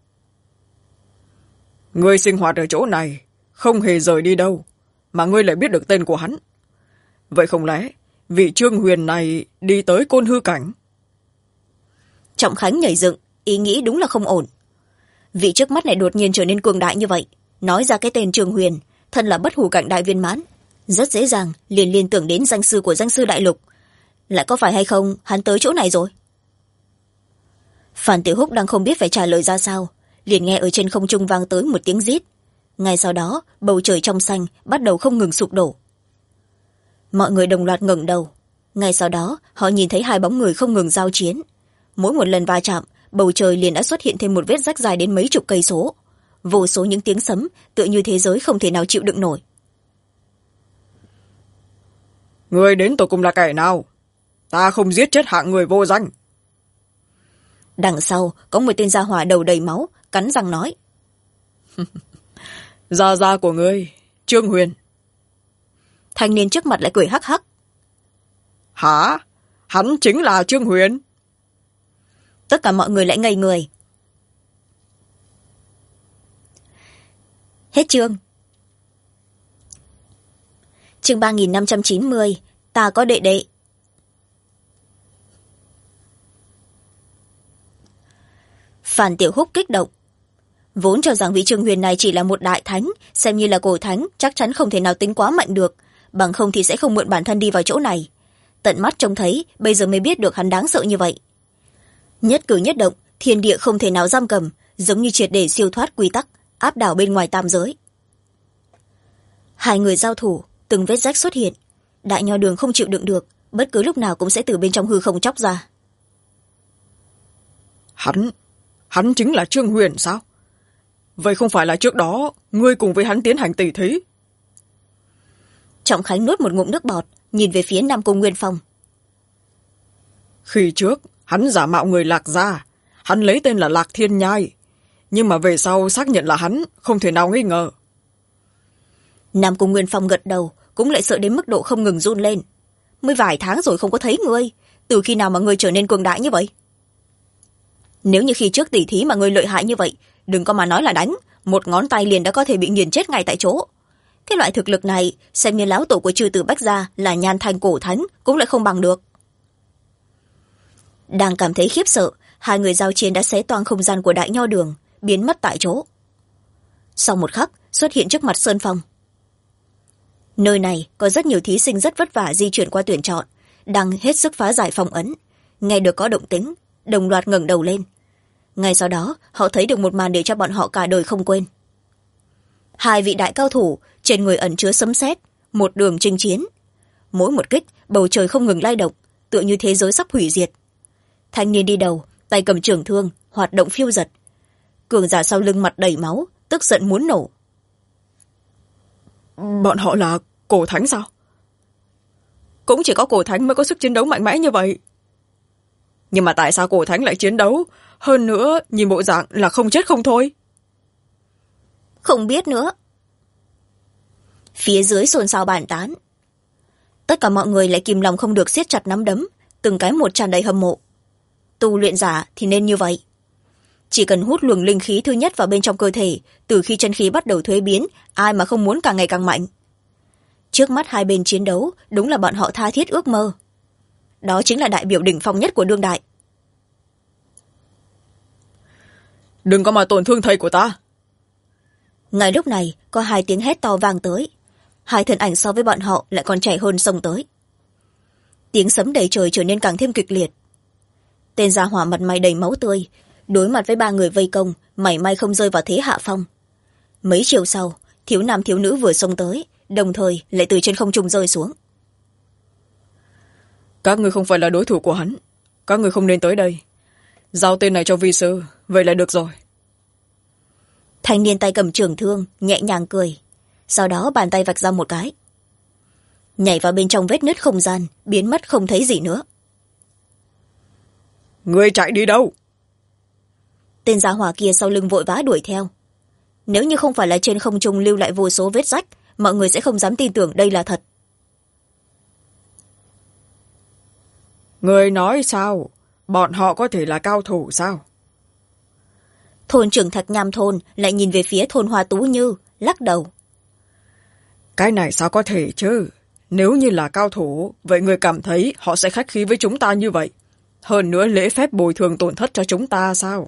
Ngươi sinh hoạt ở chỗ này, không hề rời đi đâu, mà ngươi lại biết được tên của hắn. Vậy không lẽ vị Trương Huyền này đi tới côn hư cảnh? Trọng Khánh nhảy dựng, ý nghĩ đúng là không ổn. Vị trước mắt này đột nhiên trở nên cường đại như vậy, nói ra cái tên Trương Huyền, thân là bất hủ cảnh đại viên mãn, rất dễ dàng liền liên tưởng đến danh sư của danh sư đại lục. Lại có phải hay không hắn tới chỗ này rồi? Phan Tiểu Húc đang không biết phải trả lời ra sao, liền nghe ở trên không trung vang tới một tiếng rít. Ngay sau đó bầu trời trong xanh bắt đầu không ngừng sụp đổ. Mọi người đồng loạt ngẩng đầu. Ngay sau đó họ nhìn thấy hai bóng người không ngừng giao chiến. Mỗi một lần va chạm, bầu trời liền đã xuất hiện thêm một vết rách dài đến mấy chục cây số. Vô số những tiếng sấm tựa như thế giới không thể nào chịu đựng nổi. Người đến tột cùng là kẻ nào? Ta không giết chết hạng người vô danh. Đằng sau có một tên gia hỏa đầu đầy máu, cắn răng nói. Gia gia của ngươi, Trương Huyền. Thanh niên trước mặt lại cười hắc hắc. Hả? Hắn chính là Trương Huyền? Tất cả mọi người lại ngây người. Hết chương. Chương 3590, ta có đệ đệ. Phan Tiểu Húc kích động. Vốn cho rằng vị Trương Huyền này chỉ là một đại thánh, xem như là cổ thánh, chắc chắn không thể nào tính quá mạnh được, bằng không thì sẽ không mượn bản thân đi vào chỗ này. Tận mắt trông thấy, bây giờ mới biết được hắn đáng sợ như vậy. Nhất cử nhất động, thiên địa không thể nào giam cầm, giống như triệt để siêu thoát quy tắc, áp đảo bên ngoài tam giới. Hai người giao thủ, từng vết rách xuất hiện. Đại Nho Đường không chịu đựng được, bất cứ lúc nào cũng sẽ từ bên trong hư không chóc ra. Hắn chính là Trương Huyền sao? Vậy không phải là trước đó ngươi cùng với hắn tiến hành tỉ thí? Trọng Khánh nuốt một ngụm nước bọt, nhìn về phía Nam Cung Nguyên Phong. Khi trước hắn giả mạo người Lạc gia, hắn lấy tên là Lạc Thiên Nhai, nhưng mà về sau xác nhận là hắn, không thể nào nghi ngờ. Nam Cung Nguyên Phong gật đầu, cũng lại sợ đến mức độ không ngừng run lên. Mới vài tháng rồi không có thấy ngươi, từ khi nào mà ngươi trở nên cường đại như vậy? Nếu như khi trước tỉ thí mà ngươi lợi hại như vậy, đừng có mà nói là đánh, một ngón tay liền đã có thể bị nghiền chết ngay tại chỗ. Cái loại thực lực này, xem như lão tổ của chư tử Bách gia là Nhan Thanh cổ thánh cũng lại không bằng được. Đang cảm thấy khiếp sợ, hai người giao chiến đã xé toang không gian của Đại Nho Đường, biến mất tại chỗ. Sau một khắc, xuất hiện trước mặt Sơn Phong. Nơi này có rất nhiều thí sinh rất vất vả di chuyển qua tuyển chọn, đang hết sức phá giải phong ấn. Nghe được có động tĩnh, đồng loạt ngẩng đầu lên. Ngay sau đó, họ thấy được một màn để cho bọn họ cả đời không quên. Hai vị đại cao thủ, trên người ẩn chứa sấm sét, một đường chinh chiến. Mỗi một kích, bầu trời không ngừng lay động, tựa như thế giới sắp hủy diệt. Thanh niên đi đầu, tay cầm trường thương, hoạt động phiêu dật. Cường giả sau lưng mặt đầy máu, tức giận muốn nổ. Bọn họ là cổ thánh sao? Cũng chỉ có cổ thánh mới có sức chiến đấu mạnh mẽ như vậy. Nhưng mà tại sao cổ thánh lại chiến đấu? Hơn nữa, nhìn bộ dạng là không chết không thôi. Không biết nữa. Phía dưới xôn xao bàn tán. Tất cả mọi người lại kìm lòng không được siết chặt nắm đấm, từng cái một tràn đầy hâm mộ. Tu luyện giả thì nên như vậy. Chỉ cần hút luồng linh khí thứ nhất vào bên trong cơ thể, từ khi chân khí bắt đầu thuế biến, ai mà không muốn càng ngày càng mạnh. Trước mắt hai bên chiến đấu, đúng là bọn họ tha thiết ước mơ. Đó chính là đại biểu đỉnh phong nhất của đương đại. Đừng có mà tổn thương thầy của ta. Ngay lúc này, có hai tiếng hét to vang tới. Hai thân ảnh so với bọn họ lại còn trẻ hơn xông tới. Tiếng sấm đầy trời trở nên càng thêm kịch liệt. Tên gia hỏa mặt mày đầy máu tươi, đối mặt với ba người vây công, mảy may không rơi vào thế hạ phong. Mấy chiều sau, thiếu nam thiếu nữ vừa xông tới, đồng thời lại từ trên không trung rơi xuống. Các người không phải là đối thủ của hắn, các người không nên tới đây. Giao tên này cho vi sư, vậy là được rồi. Thanh niên tay cầm trường thương, nhẹ nhàng cười. Sau đó bàn tay vạch ra một cái. Nhảy vào bên trong vết nứt không gian, biến mất không thấy gì nữa. Ngươi chạy đi đâu? Tên gia hỏa kia sau lưng vội vã đuổi theo. Nếu như không phải là trên không trung lưu lại vô số vết rách, mọi người sẽ không dám tin tưởng đây là thật. Ngươi nói sao? Bọn họ có thể là cao thủ sao? Thôn trưởng Thạch Nham thôn lại nhìn về phía thôn Hoa Tú Như, lắc đầu. Cái này sao có thể chứ? Nếu như là cao thủ, vậy người cảm thấy họ sẽ khách khí với chúng ta như vậy? Hơn nữa lễ phép bồi thường tổn thất cho chúng ta sao?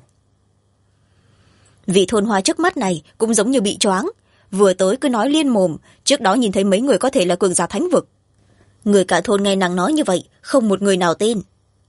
Vị thôn hoa trước mắt này cũng giống như bị choáng. Vừa tới cứ nói liên mồm, trước đó nhìn thấy mấy người có thể là cường giả thánh vực. Người cả thôn nghe nàng nói như vậy, không một người nào tin.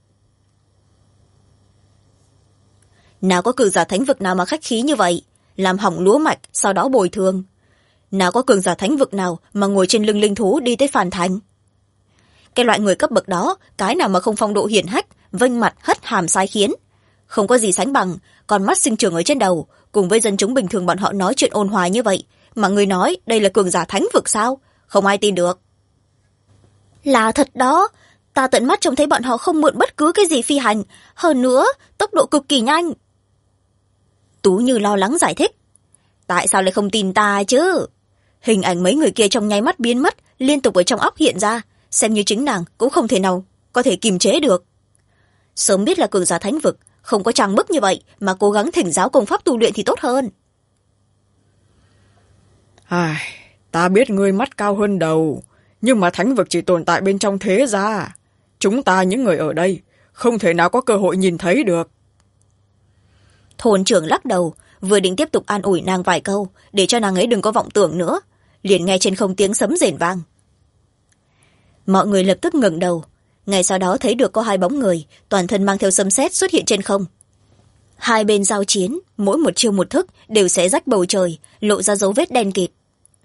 Nào có cường giả thánh vực nào mà khách khí như vậy, làm hỏng lúa mạch, sau đó bồi thường. Nào có cường giả thánh vực nào mà ngồi trên lưng linh thú đi tới phản thành. Cái loại người cấp bậc đó, cái nào mà không phong độ hiển hách, vênh mặt hất hàm sai khiến. Không có gì sánh bằng, còn mắt sinh trưởng ở trên đầu, cùng với dân chúng bình thường bọn họ nói chuyện ôn hòa như vậy, mà người nói đây là cường giả thánh vực sao? Không ai tin được. Là thật đó, ta tận mắt trông thấy bọn họ không mượn bất cứ cái gì phi hành, hơn nữa, tốc độ cực kỳ nhanh. Tú Như lo lắng giải thích. Tại sao lại không tin ta chứ? Hình ảnh mấy người kia trong nháy mắt biến mất, liên tục ở trong óc hiện ra, xem như chính nàng cũng không thể nào có thể kiềm chế được. Sớm biết là cường giả thánh vực, không có trang bức như vậy mà cố gắng thỉnh giáo công pháp tu luyện thì tốt hơn. Ta biết ngươi mắt cao hơn đầu, nhưng mà thánh vực chỉ tồn tại bên trong thế gia. Chúng ta những người ở đây không thể nào có cơ hội nhìn thấy được. Thôn trưởng lắc đầu, vừa định tiếp tục an ủi nàng vài câu để cho nàng ấy đừng có vọng tưởng nữa, liền nghe trên không tiếng sấm rền vang. Mọi người lập tức ngẩng đầu, ngay sau đó thấy được có hai bóng người toàn thân mang theo sấm sét xuất hiện trên không. Hai bên giao chiến, mỗi một chiêu một thức đều xé rách bầu trời, lộ ra dấu vết đen kịt.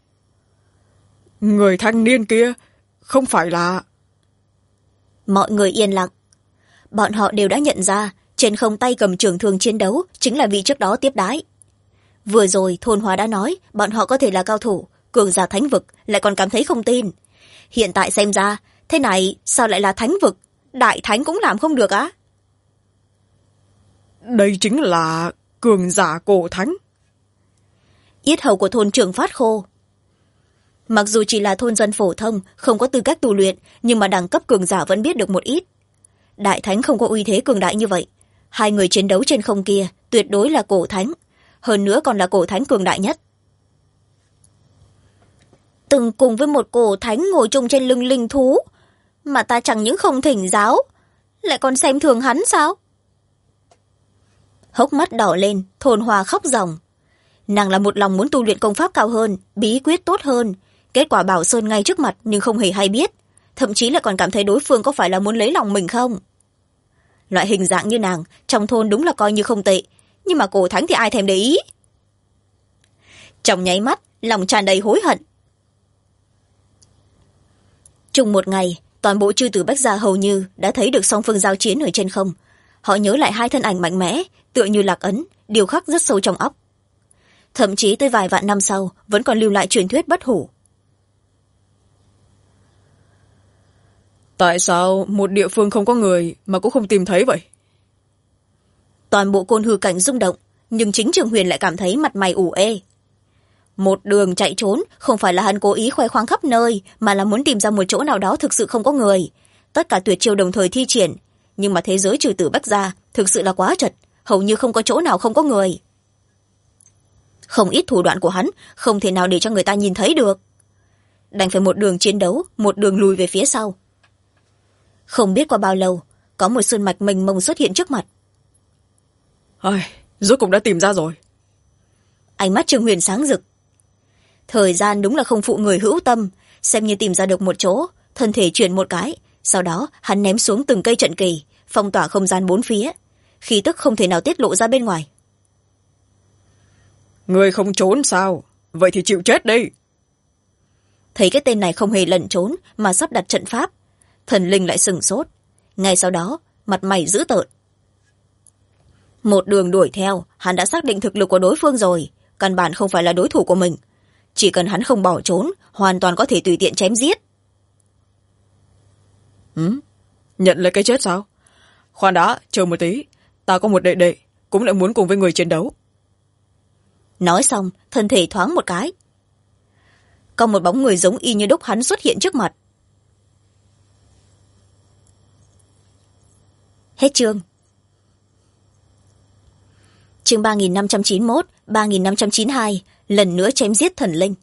Người thanh niên kia không phải là... Mọi người yên lặng. Bọn họ đều đã nhận ra trên không tay cầm trường thương chiến đấu chính là vị trước đó tiếp đái. Vừa rồi thôn Hóa đã nói bọn họ có thể là cao thủ, cường giả thánh vực, lại còn cảm thấy không tin. Hiện tại xem ra, thế này sao lại là thánh vực? Đại thánh cũng làm không được á? Đây chính là cường giả cổ thánh. Yết hầu của thôn trưởng phát khô. Mặc dù chỉ là thôn dân phổ thông, không có tư cách tu luyện, nhưng mà đẳng cấp cường giả vẫn biết được một ít. Đại thánh không có uy thế cường đại như vậy. Hai người chiến đấu trên không kia tuyệt đối là cổ thánh, hơn nữa còn là cổ thánh cường đại nhất. Từng cùng với một cổ thánh ngồi chung trên lưng linh thú, mà ta chẳng những không thỉnh giáo, lại còn xem thường hắn sao? Hốc mắt đỏ lên, thôn Hoa khóc ròng. Nàng là một lòng muốn tu luyện công pháp cao hơn, bí quyết tốt hơn, kết quả Bảo Sơn ngay trước mặt nhưng không hề hay biết, thậm chí là còn cảm thấy đối phương có phải là muốn lấy lòng mình không. Loại hình dạng như nàng trong thôn đúng là coi như không tệ, nhưng mà cổ thánh thì ai thèm để ý. Trong nháy mắt lòng tràn đầy hối hận. Chung một ngày, toàn bộ chư tử Bách Gia hầu như đã thấy được song phương giao chiến ở trên không. Họ nhớ lại hai thân ảnh mạnh mẽ, tựa như lạc ấn, điều khắc rất sâu trong óc. Thậm chí tới vài vạn năm sau vẫn còn lưu lại truyền thuyết bất hủ. Tại sao một địa phương không có người mà cũng không tìm thấy vậy? Toàn bộ côn hư cảnh rung động, nhưng chính Trường Huyền lại cảm thấy mặt mày ủ ê. Một đường chạy trốn không phải là hắn cố ý khoe khoang khắp nơi, mà là muốn tìm ra một chỗ nào đó thực sự không có người. Tất cả tuyệt chiêu đồng thời thi triển, nhưng mà thế giới trừ tử Bách Gia thực sự là quá chật, hầu như không có chỗ nào không có người. Không ít thủ đoạn của hắn không thể nào để cho người ta nhìn thấy được. Đành phải một đường chiến đấu, một đường lùi về phía sau. Không biết qua bao lâu, có một sơn mạch mênh mông xuất hiện trước mặt. Rốt cục đã tìm ra rồi. Ánh mắt Trương Huyền sáng rực. Thời gian đúng là không phụ người hữu tâm, xem như tìm ra được một chỗ, thân thể chuyển một cái, sau đó hắn ném xuống từng cây trận kỳ, phong tỏa không gian bốn phía, khí tức không thể nào tiết lộ ra bên ngoài. Người không trốn sao? Vậy thì chịu chết đi. Thấy cái tên này không hề lẩn trốn mà sắp đặt trận pháp, thần linh lại sửng sốt. Ngay sau đó mặt mày dữ tợn. Một đường đuổi theo, hắn đã xác định thực lực của đối phương rồi, căn bản không phải là đối thủ của mình. Chỉ cần hắn không bỏ trốn, hoàn toàn có thể tùy tiện chém giết. Nhận lấy cái chết sao? Khoan đã, chờ một tí, ta có một đệ đệ cũng lại muốn cùng với người chiến đấu. Nói xong, thân thể thoáng một cái, có một bóng người giống y như đúc hắn xuất hiện trước mặt. Hết chương. Chương 3591, 3592, lần nữa chém giết thần linh.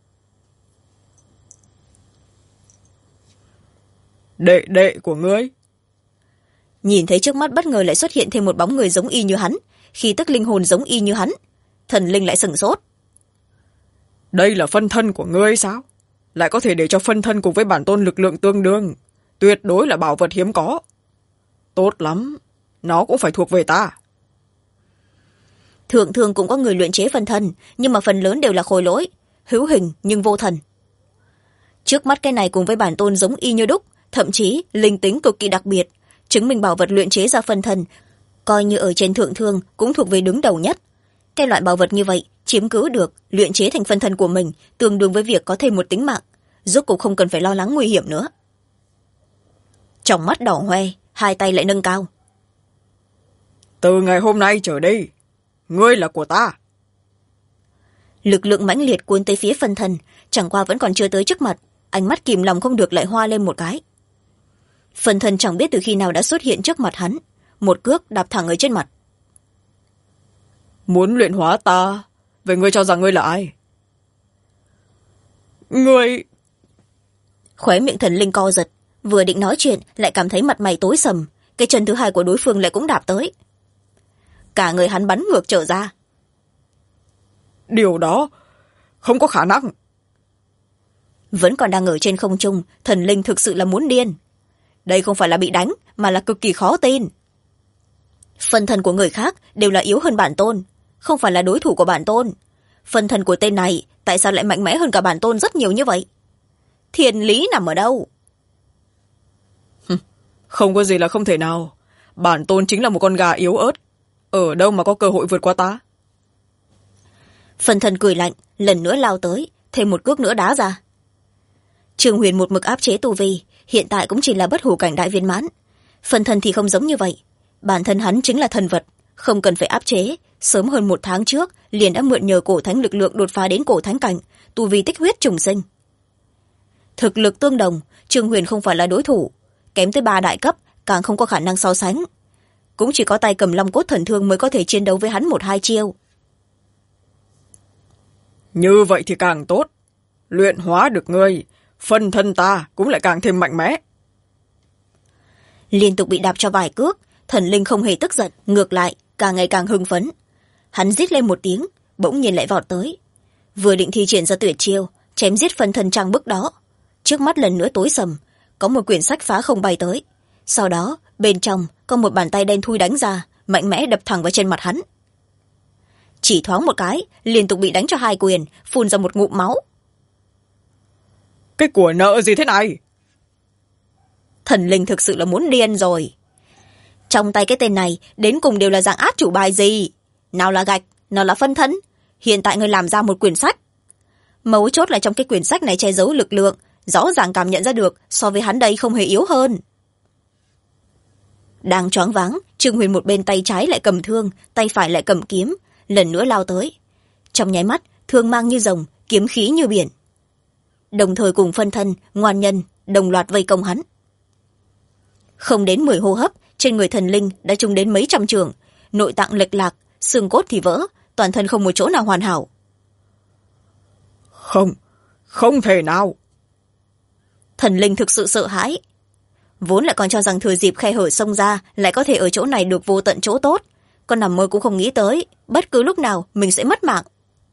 Đệ của ngươi. Nhìn thấy trước mắt bất ngờ lại xuất hiện thêm một bóng người giống y như hắn, khí tức linh hồn giống y như hắn, thần linh lại sửng sốt. Đây là phân thân của ngươi sao? Lại có thể để cho phân thân cùng với bản tôn lực lượng tương đương, tuyệt đối là bảo vật hiếm có. Tốt lắm, nó cũng phải thuộc về ta. Thường thường cũng có người luyện chế phân thân, nhưng mà phần lớn đều là khối lỗi, hữu hình nhưng vô thần. Trước mắt cái này cùng với bản tôn giống y như đúc, thậm chí linh tính cực kỳ đặc biệt, chứng minh bảo vật luyện chế ra phân thân, coi như ở trên thượng thương cũng thuộc về đứng đầu nhất. Cái loại bảo vật như vậy chiếm cứ được, luyện chế thành phân thân của mình, tương đương với việc có thêm một tính mạng, rốt cuộc không cần phải lo lắng nguy hiểm nữa. Trong mắt đỏ hoe, hai tay lại nâng cao. Từ ngày hôm nay trở đi, ngươi là của ta. Lực lượng mãnh liệt cuốn tới phía phân thân, chẳng qua vẫn còn chưa tới trước mặt, ánh mắt kìm lòng không được lại hoa lên một cái. Phân thân chẳng biết từ khi nào đã xuất hiện trước mặt hắn, một cước đạp thẳng ở trên mặt. Muốn luyện hóa ta, vậy ngươi cho rằng ngươi là ai? Ngươi... Khóe miệng thần linh co giật, vừa định nói chuyện lại cảm thấy mặt mày tối sầm, cái chân thứ hai của đối phương lại cũng đạp tới. cả người hắn bắn ngược trở ra. Điều đó không có khả năng. Vẫn còn đang ở trên không trung, thần linh thực sự là muốn điên. Đây không phải là bị đánh mà là cực kỳ khó tin. Phân thân của người khác đều là yếu hơn bản tôn, không phải là đối thủ của bản tôn. Phân thân của tên này tại sao lại mạnh mẽ hơn cả bản tôn rất nhiều như vậy? Thiên lý nằm ở đâu? Không có gì là không thể nào. Bản tôn chính là một con gà yếu ớt, ở đâu mà có cơ hội vượt qua ta? Phân thân cười lạnh, lần nữa lao tới, thêm một cước nữa đá ra. Trương Huyền một mực áp chế tu vi, hiện tại cũng chỉ là bất hủ cảnh đại viên mãn. Phân thân thì không giống như vậy, bản thân hắn chính là thần vật, không cần phải áp chế. Sớm hơn 1 tháng trước liền đã mượn nhờ cổ thánh lực lượng đột phá đến cổ thánh cảnh, tu vi tích huyết trùng sinh. Thực lực tương đồng, Trương Huyền không phải là đối thủ, kém tới 3 đại cấp càng không có khả năng so sánh. Cũng chỉ có tay cầm long cốt thần thương mới có thể chiến đấu với hắn 1-2 chiêu. Như vậy thì càng tốt. Luyện hóa được ngươi, phân thân ta cũng lại càng thêm mạnh mẽ. Liên tục bị đạp cho vài cước, thần linh không hề tức giận, ngược lại càng ngày càng hưng phấn. Hắn rít lên một tiếng, bỗng nhiên lại vọt tới, vừa định thi triển ra tuyệt chiêu chém giết phân thân trang bức đó. Trước mắt lần nữa tối sầm, có một quyển sách phá không bay tới, sau đó bên trong có một bàn tay đen thui đánh ra, mạnh mẽ đập thẳng vào trên mặt hắn. Chỉ thoáng một cái, liên tục bị đánh cho 2 quyền, phun ra một ngụm máu. Cái của nợ gì thế này? Thần linh thực sự là muốn điên rồi. Trong tay cái tên này đến cùng đều là dạng át chủ bài gì? Nào là gạch, nào là phân thân. Hiện tại người làm ra một quyển sách. Mấu chốt là trong cái quyển sách này che giấu lực lượng, rõ ràng cảm nhận ra được so với hắn đây không hề yếu hơn. Đang choáng váng, Trương Huyền một bên tay trái lại cầm thương, tay phải lại cầm kiếm, lần nữa lao tới. Trong nháy mắt, thương mang như rồng, kiếm khí như biển. Đồng thời cùng phân thân, ngoan nhân đồng loạt vây công hắn. Không đến 10 hô hấp, trên người thần linh đã trúng đến mấy trăm trường, nội tạng lệch lạc, xương cốt thì vỡ, toàn thân không một chỗ nào hoàn hảo. Không thể nào. Thần linh thực sự sợ hãi, vốn lại còn cho rằng thừa dịp khe hở xông ra lại có thể ở chỗ này được vô tận chỗ tốt, con nằm mơ cũng không nghĩ tới bất cứ lúc nào mình sẽ mất mạng.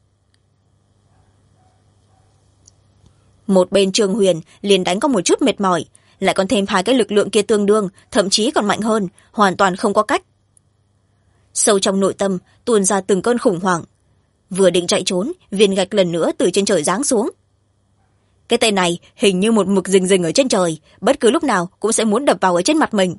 Một bên Trương Huyền liền đánh có một chút mệt mỏi, lại còn thêm 2 cái lực lượng kia tương đương, thậm chí còn mạnh hơn, hoàn toàn không có cách. Sâu trong nội tâm tuôn ra từng cơn khủng hoảng, vừa định chạy trốn, viên gạch lần nữa từ trên trời giáng xuống. Cái tên này hình như một mực rình rình ở trên trời, bất cứ lúc nào cũng sẽ muốn đập vào ở trên mặt mình.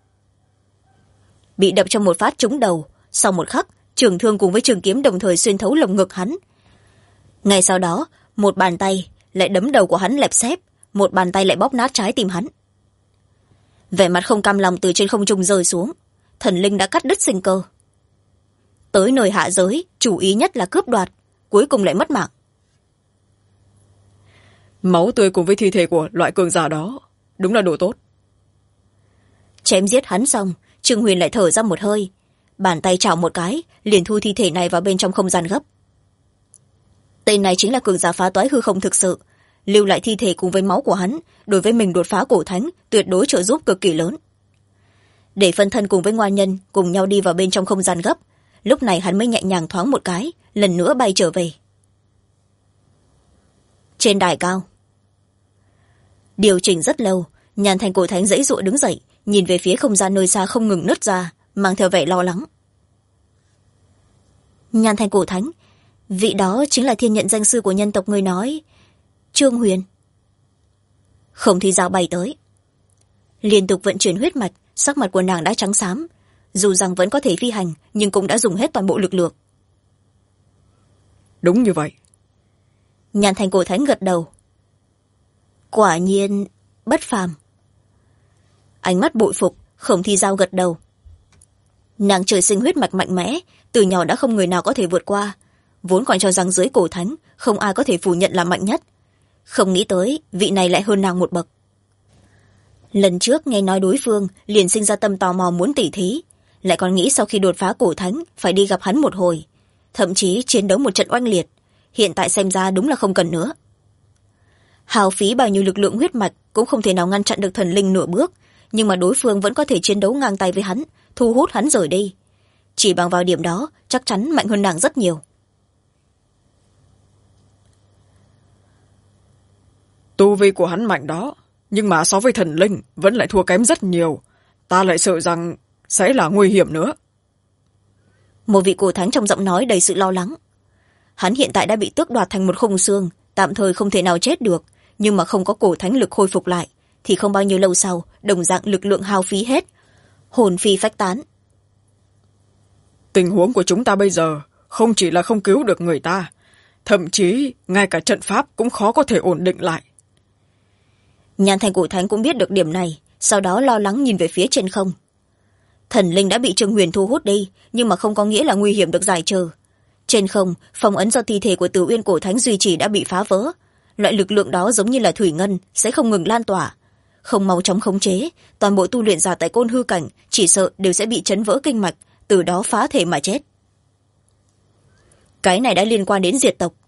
Bị đập trong một phát trúng đầu, sau một khắc trường thương cùng với trường kiếm đồng thời xuyên thấu lồng ngực hắn. Ngay sau đó một bàn tay lại đấm đầu của hắn lẹp xép, một bàn tay lại bóp nát trái tim hắn. Vẻ mặt không cam lòng từ trên không trung rơi xuống, thần linh đã cắt đứt sinh cơ. Tới nơi hạ giới, chủ ý nhất là cướp đoạt, cuối cùng lại mất mạng. Máu tươi cùng với thi thể của loại cường giả đó đúng là đồ tốt. Chém giết hắn xong, Trương Huyền lại thở ra một hơi, bàn tay chảo một cái liền thu thi thể này vào bên trong không gian gấp. Tên này chính là cường giả phá toái hư không thực sự, lưu lại thi thể cùng với máu của hắn đối với mình đột phá cổ thánh tuyệt đối trợ giúp cực kỳ lớn. Để phân thân cùng với ngoan nhân cùng nhau đi vào bên trong không gian gấp, lúc này hắn mới nhẹ nhàng thoáng một cái, lần nữa bay trở về. Trên đài cao điều chỉnh rất lâu, Nhàn Thành cổ thánh giãy giụa đứng dậy, nhìn về phía không gian nơi xa không ngừng nứt ra, mang theo vẻ lo lắng. Nhàn Thành cổ thánh, vị đó chính là thiên nhận danh sư của nhân tộc người nói, Trương Huyền. Không thì dao bay tới, liên tục vận chuyển huyết mạch, sắc mặt của nàng đã trắng xám, dù rằng vẫn có thể phi hành nhưng cũng đã dùng hết toàn bộ lực lượng. Đúng như vậy. Nhàn Thành cổ thánh gật đầu. Quả nhiên bất phàm. Ánh mắt bội phục, Khổng Thi Giao gật đầu. Nàng trời sinh huyết mạch mạnh mẽ, từ nhỏ đã không người nào có thể vượt qua, vốn còn cho rằng dưới cổ thánh không ai có thể phủ nhận là mạnh nhất, không nghĩ tới vị này lại hơn nàng một bậc. Lần trước nghe nói đối phương liền sinh ra tâm tò mò muốn tỉ thí, lại còn nghĩ sau khi đột phá cổ thánh phải đi gặp hắn một hồi, thậm chí chiến đấu một trận oanh liệt. Hiện tại xem ra đúng là không cần nữa. Hao phí bao nhiêu lực lượng huyết mạch cũng không thể nào ngăn chặn được thần linh nửa bước, nhưng mà đối phương vẫn có thể chiến đấu ngang tay với hắn, thu hút hắn rời đi. chỉ bằng vào điểm đó chắc chắn mạnh hơn nàng rất nhiều. Tu vi của hắn mạnh đó, nhưng mà so với thần linh vẫn lại thua kém rất nhiều. Ta lại sợ rằng sẽ là nguy hiểm nữa. Một vị cổ thánh trong giọng nói đầy sự lo lắng. Hắn hiện tại đã bị tước đoạt thành một khung xương, tạm thời không thể nào chết được, nhưng mà không có cổ thánh lực khôi phục lại thì không bao nhiêu lâu sau đồng dạng lực lượng hao phí hết, hồn phi phách tán. Tình huống của chúng ta bây giờ không chỉ là không cứu được người ta, thậm chí ngay cả trận pháp cũng khó có thể ổn định lại. Nhan thành cổ thánh cũng biết được điểm này, sau đó lo lắng nhìn về phía trên không. Thần linh đã bị Trương Huyền thu hút đi, nhưng mà không có nghĩa là nguy hiểm được giải trừ. Trên không, phong ấn do thi thể của Tử Uyên cổ thánh duy trì đã bị phá vỡ. Loại lực lượng đó giống như là thủy ngân, sẽ không ngừng lan tỏa. Không mau chóng khống chế, toàn bộ tu luyện giả tại Côn Hư cảnh chỉ sợ đều sẽ bị chấn vỡ kinh mạch, từ đó phá thể mà chết. Cái này đã liên quan đến diệt tộc.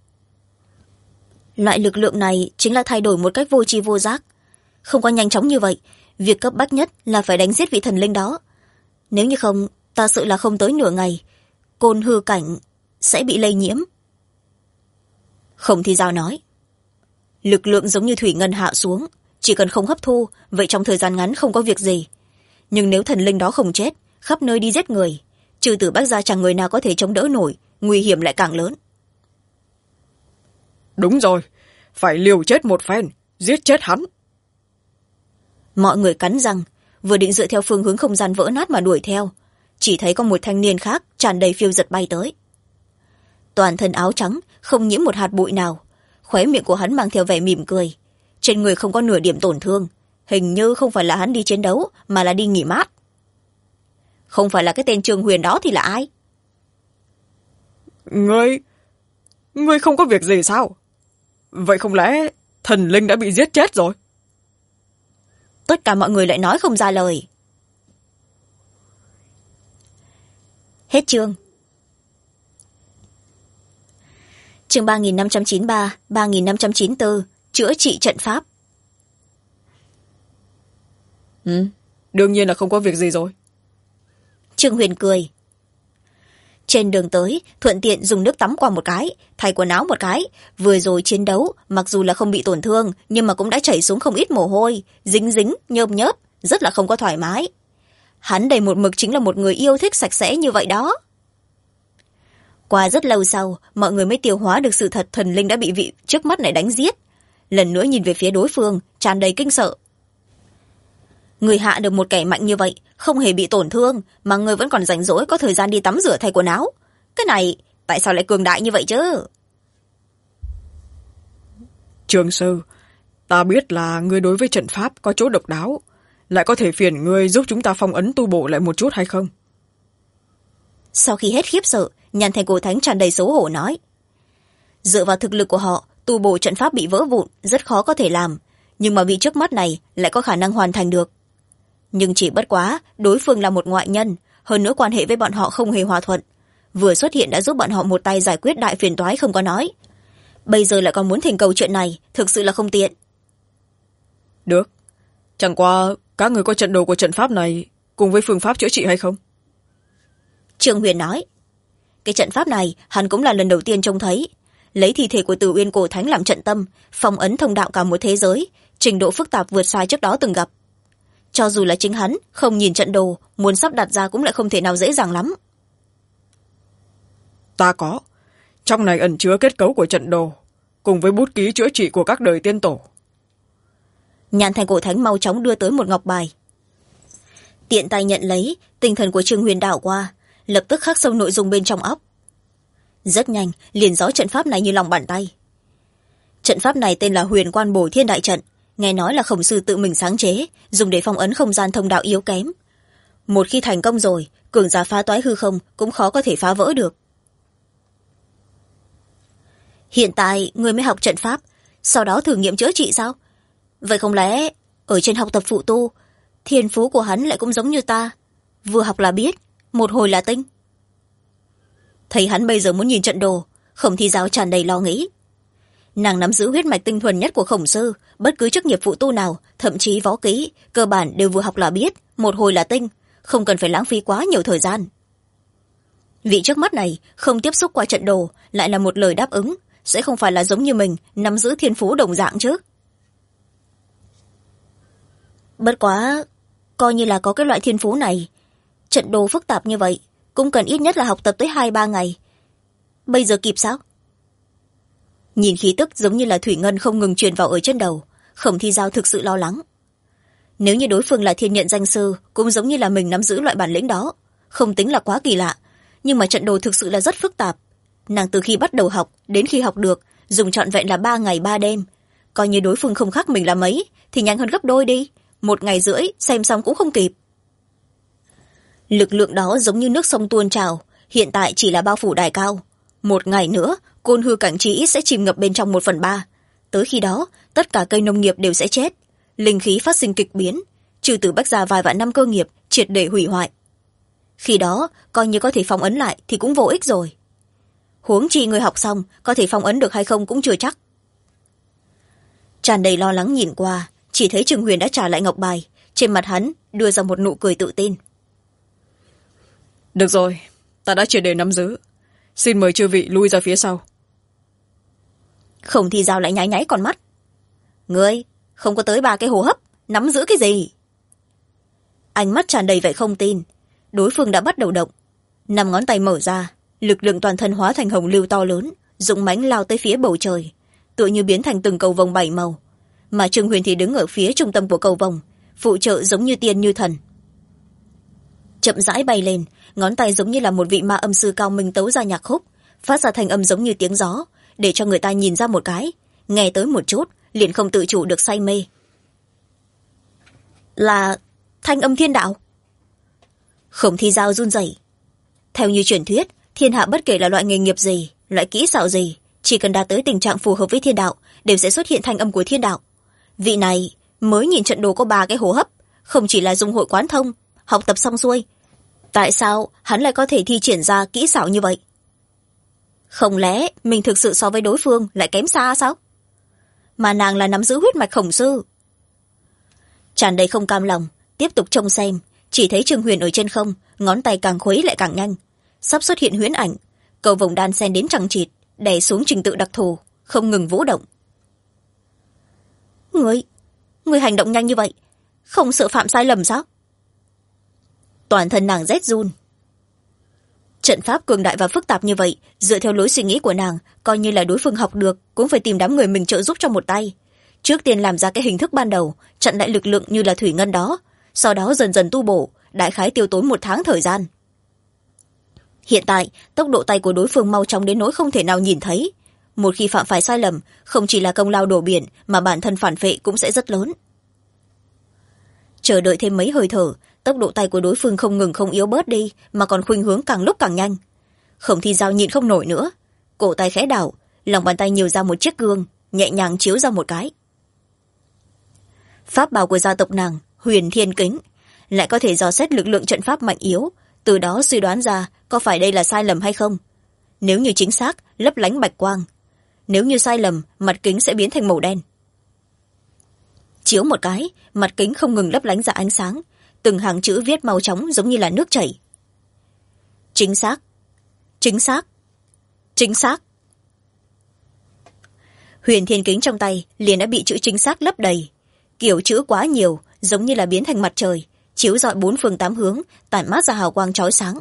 Loại lực lượng này chính là thay đổi một cách vô tri vô giác. Không có nhanh chóng như vậy, việc cấp bách nhất là phải đánh giết vị thần linh đó. Nếu như không, ta sợ là không tới nửa ngày, Côn Hư cảnh sẽ bị lây nhiễm. Không thì giao nói. Lực lượng giống như thủy ngân hạ xuống, chỉ cần không hấp thu, vậy trong thời gian ngắn không có việc gì. Nhưng nếu thần linh đó không chết, khắp nơi đi giết người, trừ Tử Bách gia chẳng người nào có thể chống đỡ nổi, nguy hiểm lại càng lớn. Đúng rồi, phải liều chết một phen, giết chết hắn. Mọi người cắn răng, vừa định dựa theo phương hướng không gian vỡ nát mà đuổi theo, chỉ thấy có một thanh niên khác tràn đầy phiêu giật bay tới. Toàn thân áo trắng, không nhiễm một hạt bụi nào, khóe miệng của hắn mang theo vẻ mỉm cười, trên người không có nửa điểm tổn thương, hình như không phải là hắn đi chiến đấu mà là đi nghỉ mát. Không phải là cái tên Trương Huyền đó thì là ai? Ngươi không có việc gì sao? Vậy không lẽ thần linh đã bị giết chết rồi? Tất cả mọi người lại nói không ra lời. Hết chương. Chương 3593, 3594, chữa trị trận pháp. Đương nhiên là không có việc gì rồi. Trương Huyền cười. Trên đường tới, thuận tiện dùng nước tắm qua một cái, thay quần áo một cái. Vừa rồi chiến đấu, mặc dù là không bị tổn thương, nhưng mà cũng đã chảy xuống không ít mồ hôi, dính dính, nhớp nhớp, rất là không có thoải mái. Hắn đầy một mực chính là một người yêu thích sạch sẽ như vậy đó. Qua rất lâu sau, mọi người mới tiêu hóa được sự thật thần linh đã bị vị trước mắt này đánh giết. Lần nữa nhìn về phía đối phương, tràn đầy kinh sợ. Người hạ được một kẻ mạnh như vậy, không hề bị tổn thương, mà người vẫn còn rảnh rỗi có thời gian đi tắm rửa thay quần áo. Cái này, tại sao lại cường đại như vậy chứ? Trường sư, ta biết là ngươi đối với trận pháp có chỗ độc đáo, lại có thể phiền ngươi giúp chúng ta phong ấn tu bổ lại một chút hay không? Sau khi hết khiếp sợ, Nhan Thành Cổ Thánh tràn đầy xấu hổ nói. Dựa vào thực lực của họ, tu bổ trận pháp bị vỡ vụn, rất khó có thể làm, nhưng mà vị trước mắt này lại có khả năng hoàn thành được. Nhưng chỉ bất quá, đối phương là một ngoại nhân, hơn nữa quan hệ với bọn họ không hề hòa thuận. Vừa xuất hiện đã giúp bọn họ một tay giải quyết đại phiền toái không có nói. Bây giờ lại còn muốn thỉnh cầu chuyện này, thực sự là không tiện. Được. Chẳng qua, các người có trận đồ của trận pháp này cùng với phương pháp chữa trị hay không? Trương Huyền nói. Cái trận pháp này, hắn cũng là lần đầu tiên trông thấy. Lấy thi thể của Tử Uyên cổ thánh làm trận tâm, phong ấn thông đạo cả một thế giới, trình độ phức tạp vượt xa trước đó từng gặp. Cho dù là chính hắn, không nhìn trận đồ, muốn sắp đặt ra cũng lại không thể nào dễ dàng lắm. Ta có. Trong này ẩn chứa kết cấu của trận đồ, cùng với bút ký chữa trị của các đời tiên tổ. Nhan Thành Cổ Thánh mau chóng đưa tới một ngọc bài. Tiện tay nhận lấy, tinh thần của Trương Huyền đảo qua, lập tức khắc sâu nội dung bên trong óc. Rất nhanh, liền rõ trận pháp này như lòng bàn tay. Trận pháp này tên là Huyền Quan Bổ Thiên Đại Trận, nghe nói là Khổng Sư tự mình sáng chế, dùng để phong ấn không gian thông đạo yếu kém. Một khi thành công rồi, cường giả phá toái hư không cũng khó có thể phá vỡ được. Hiện tại, người mới học trận pháp, sau đó thử nghiệm chữa trị sao? Vậy không lẽ, ở trên học tập phụ tu, thiên phú của hắn lại cũng giống như ta, vừa học là biết, một hồi là tinh? Thấy hắn bây giờ muốn nhìn trận đồ, Khổng Thi Giáo tràn đầy lo nghĩ. Nàng nắm giữ huyết mạch tinh thuần nhất của Khổng Sư, bất cứ chức nghiệp phụ tu nào, thậm chí võ kỹ, cơ bản đều vừa học là biết, một hồi là tinh, không cần phải lãng phí quá nhiều thời gian. vị trước mắt này không tiếp xúc qua trận đồ lại là một lời đáp ứng, sẽ không phải là giống như mình nắm giữ thiên phú đồng dạng chứ. Bất quá coi như là có cái loại thiên phú này, trận đồ phức tạp như vậy cũng cần ít nhất là học tập tới 2-3 ngày. Bây giờ kịp sao? Nhìn khí tức giống như là thủy ngân không ngừng truyền vào ở trên đầu, Khổng Thi Giao thực sự lo lắng. Nếu như đối phương là thiên nhận danh sư, cũng giống như là mình nắm giữ loại bản lĩnh đó, không tính là quá kỳ lạ, nhưng mà trận đồ thực sự là rất phức tạp. Nàng từ khi bắt đầu học đến khi học được dùng trọn vẹn là 3 ngày 3 đêm. Coi như đối phương không khác mình là mấy thì nhanh hơn gấp đôi đi, 1 ngày rưỡi xem xong cũng không kịp. Lực lượng đó giống như nước sông tuôn trào, hiện tại chỉ là bao phủ đài cao. 1 ngày nữa côn hư cảnh trí sẽ chìm ngập bên trong 1/3. Tới khi đó tất cả cây nông nghiệp đều sẽ chết, linh khí phát sinh kịch biến, trừ tử Bách Gia vài vạn năm cơ nghiệp triệt để hủy hoại. Khi đó coi như có thể phong ấn lại thì cũng vô ích rồi. Huống chi người học xong có thể phong ấn được hay không cũng chưa chắc. Tràn đầy lo lắng nhìn qua, chỉ thấy Trừng Huyền đã trả lại ngọc bài, trên mặt hắn đưa ra một nụ cười tự tin. Được rồi, ta đã triệt để nắm giữ, xin mời chư vị lui ra phía sau. Khổng Thi Giao lại nháy nháy con mắt. Ngươi không có tới 3 cái hô hấp, nắm giữ cái gì? Ánh mắt tràn đầy vẻ không tin. Đối phương đã bắt đầu động, 5 ngón tay mở ra, lực lượng toàn thân hóa thành hồng lưu to lớn, dũng mãnh lao tới phía bầu trời, tựa như biến thành từng cầu vồng 7 màu. Mà Trương Huyền thì đứng ở phía trung tâm của cầu vồng, phụ trợ giống như tiên như thần. Chậm rãi bay lên, ngón tay giống như là một vị ma âm sư cao minh tấu ra nhạc khúc, phát ra thành âm giống như tiếng gió, để cho người ta nhìn ra một cái, nghe tới một chút liền không tự chủ được say mê. Là thanh âm thiên đạo. Khổng Thi Giao run rẩy. Theo như truyền thuyết, thiên hạ bất kể là loại nghề nghiệp gì, loại kỹ xảo gì, chỉ cần đạt tới tình trạng phù hợp với thiên đạo đều sẽ xuất hiện thanh âm của thiên đạo. Vị này mới nhìn trận đồ có 3 cái hô hấp, không chỉ là dung hội quán thông, học tập xong xuôi, tại sao hắn lại có thể thi triển ra kỹ xảo như vậy? Không lẽ mình thực sự so với đối phương lại kém xa sao? Mà nàng là nắm giữ huyết mạch khổng sư. Tràn đầy không cam lòng, tiếp tục trông xem, chỉ thấy Trương Huyền ở trên không, ngón tay càng khuấy lại càng nhanh, sắp xuất hiện huyễn ảnh, cầu vồng đan xen đến chằng chịt, đè xuống trình tự đặc thù, không ngừng vũ động. Người hành động nhanh như vậy, không sợ phạm sai lầm sao? Toàn thân nàng rét run. Trận pháp cường đại và phức tạp như vậy, dựa theo lối suy nghĩ của nàng, coi như là đối phương học được cũng phải tìm đám người mình trợ giúp trong một tay. Trước tiên làm ra cái hình thức ban đầu, chặn lại lực lượng như là thủy ngân đó, sau đó dần dần tu bổ, đại khái tiêu tốn 1 tháng thời gian. Hiện tại tốc độ tay của đối phương mau chóng đến nỗi không thể nào nhìn thấy, một khi phạm phải sai lầm, không chỉ là công lao đổ biển mà bản thân phản phệ cũng sẽ rất lớn. Chờ đợi thêm mấy hơi thở, tốc độ tay của đối phương không ngừng không yếu bớt đi, mà còn khuynh hướng càng lúc càng nhanh. Khổng Thi Giao nhịn không nổi nữa, cổ tay khẽ đảo, lòng bàn tay nhiều ra một chiếc gương, nhẹ nhàng chiếu ra một cái. Pháp bảo của gia tộc nàng, Huyền Thiên Kính, lại có thể dò xét lực lượng trận pháp mạnh yếu, từ đó suy đoán ra có phải đây là sai lầm hay không. Nếu như chính xác, lấp lánh bạch quang; nếu như sai lầm, mặt kính sẽ biến thành màu đen. Chiếu một cái, mặt kính không ngừng lấp lánh ra ánh sáng, từng hàng chữ viết mau chóng giống như là nước chảy. Chính xác, chính xác, chính xác. Huyền Thiên Kính trong tay liền đã bị chữ chính xác lấp đầy, kiểu chữ quá nhiều, giống như là biến thành mặt trời, chiếu rọi 4 phương 8 hướng, tản mát ra hào quang chói sáng.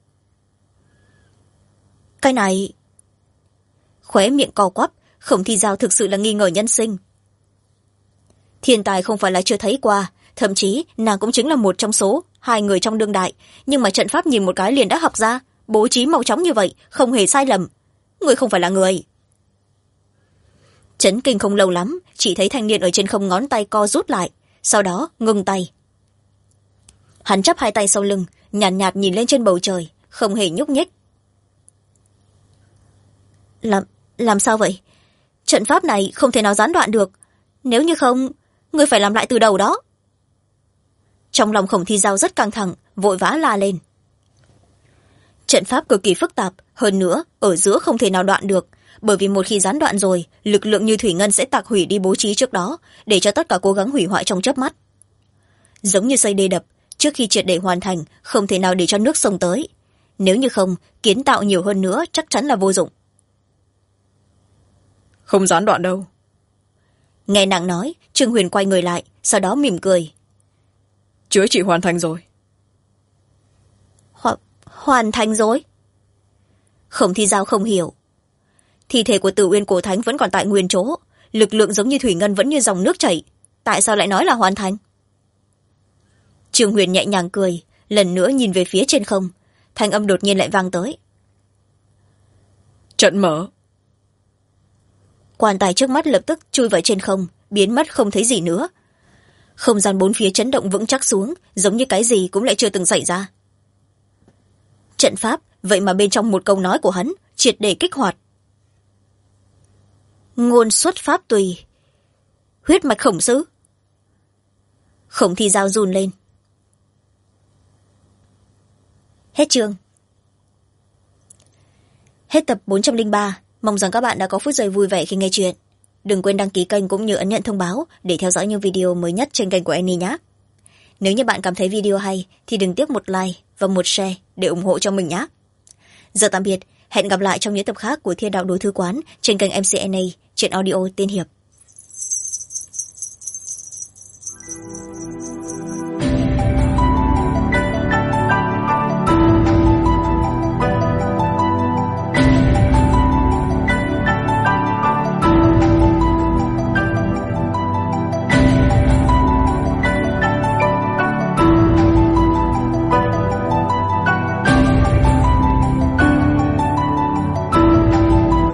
Cái này... Khóe miệng co quắp, Khổng Thi Giao thực sự là nghi ngờ nhân sinh. Thiên tài không phải là chưa thấy qua, thậm chí nàng cũng chính là một trong số 2 người trong đương đại, nhưng mà trận pháp nhìn một cái liền đã học ra, bố trí mau chóng như vậy, không hề sai lầm. Người không phải là người. Chấn kinh không lâu lắm, chỉ thấy thanh niên ở trên không ngón tay co rút lại, sau đó ngừng tay. Hắn chắp 2 tay sau lưng, nhàn nhạt nhìn lên trên bầu trời, không hề nhúc nhích. Làm sao vậy? Trận pháp này không thể nào gián đoạn được, nếu như không, ngươi phải làm lại từ đầu đó. Trong lòng Khổng Thi Giao rất căng thẳng, vội vã la lên. Trận pháp cực kỳ phức tạp, hơn nữa ở giữa không thể nào đoạn được, bởi vì một khi gián đoạn rồi, lực lượng như thủy ngân sẽ tạc hủy đi bố trí trước đó, để cho tất cả cố gắng hủy hoại trong chớp mắt. Giống như xây đê đập, trước khi triệt để hoàn thành, không thể nào để cho nước sông tới. nếu như không kiến tạo nhiều hơn nữa chắc chắn là vô dụng. Không gián đoạn đâu. Nghe nàng nói, Trương Huyền quay người lại, sau đó mỉm cười. Chữa trị hoàn thành rồi. Hoàn thành rồi? Khổng Thi Giao không hiểu. Thi thể của Tử Uyên Cổ Thánh vẫn còn tại nguyên chỗ, lực lượng giống như thủy ngân vẫn như dòng nước chảy, tại sao lại nói là hoàn thành? Trương Huyền nhẹ nhàng cười, lần nữa nhìn về phía trên không, thanh âm đột nhiên lại vang tới. Trận mở. Quan tài trước mắt lập tức chui vào trên không, biến mất không thấy gì nữa. Không gian bốn phía chấn động vững chắc xuống, giống như cái gì cũng lại chưa từng xảy ra. Trận pháp, vậy mà bên trong một câu nói của hắn triệt để kích hoạt. Ngôn xuất pháp tùy, huyết mạch khổng sứ. Khổng Thi Giao run lên. Hết chương. Hết tập 403. Mong rằng các bạn đã có phút giây vui vẻ khi nghe chuyện. Đừng quên đăng ký kênh cũng như ấn nhận thông báo để theo dõi những video mới nhất trên kênh của Annie nhé. Nếu như bạn cảm thấy video hay thì đừng tiếc một like và một share để ủng hộ cho mình nhé. Giờ tạm biệt, hẹn gặp lại trong những tập khác của Thiên Đạo Đối Thư Quán trên kênh MC Annie, truyện audio tiên hiệp.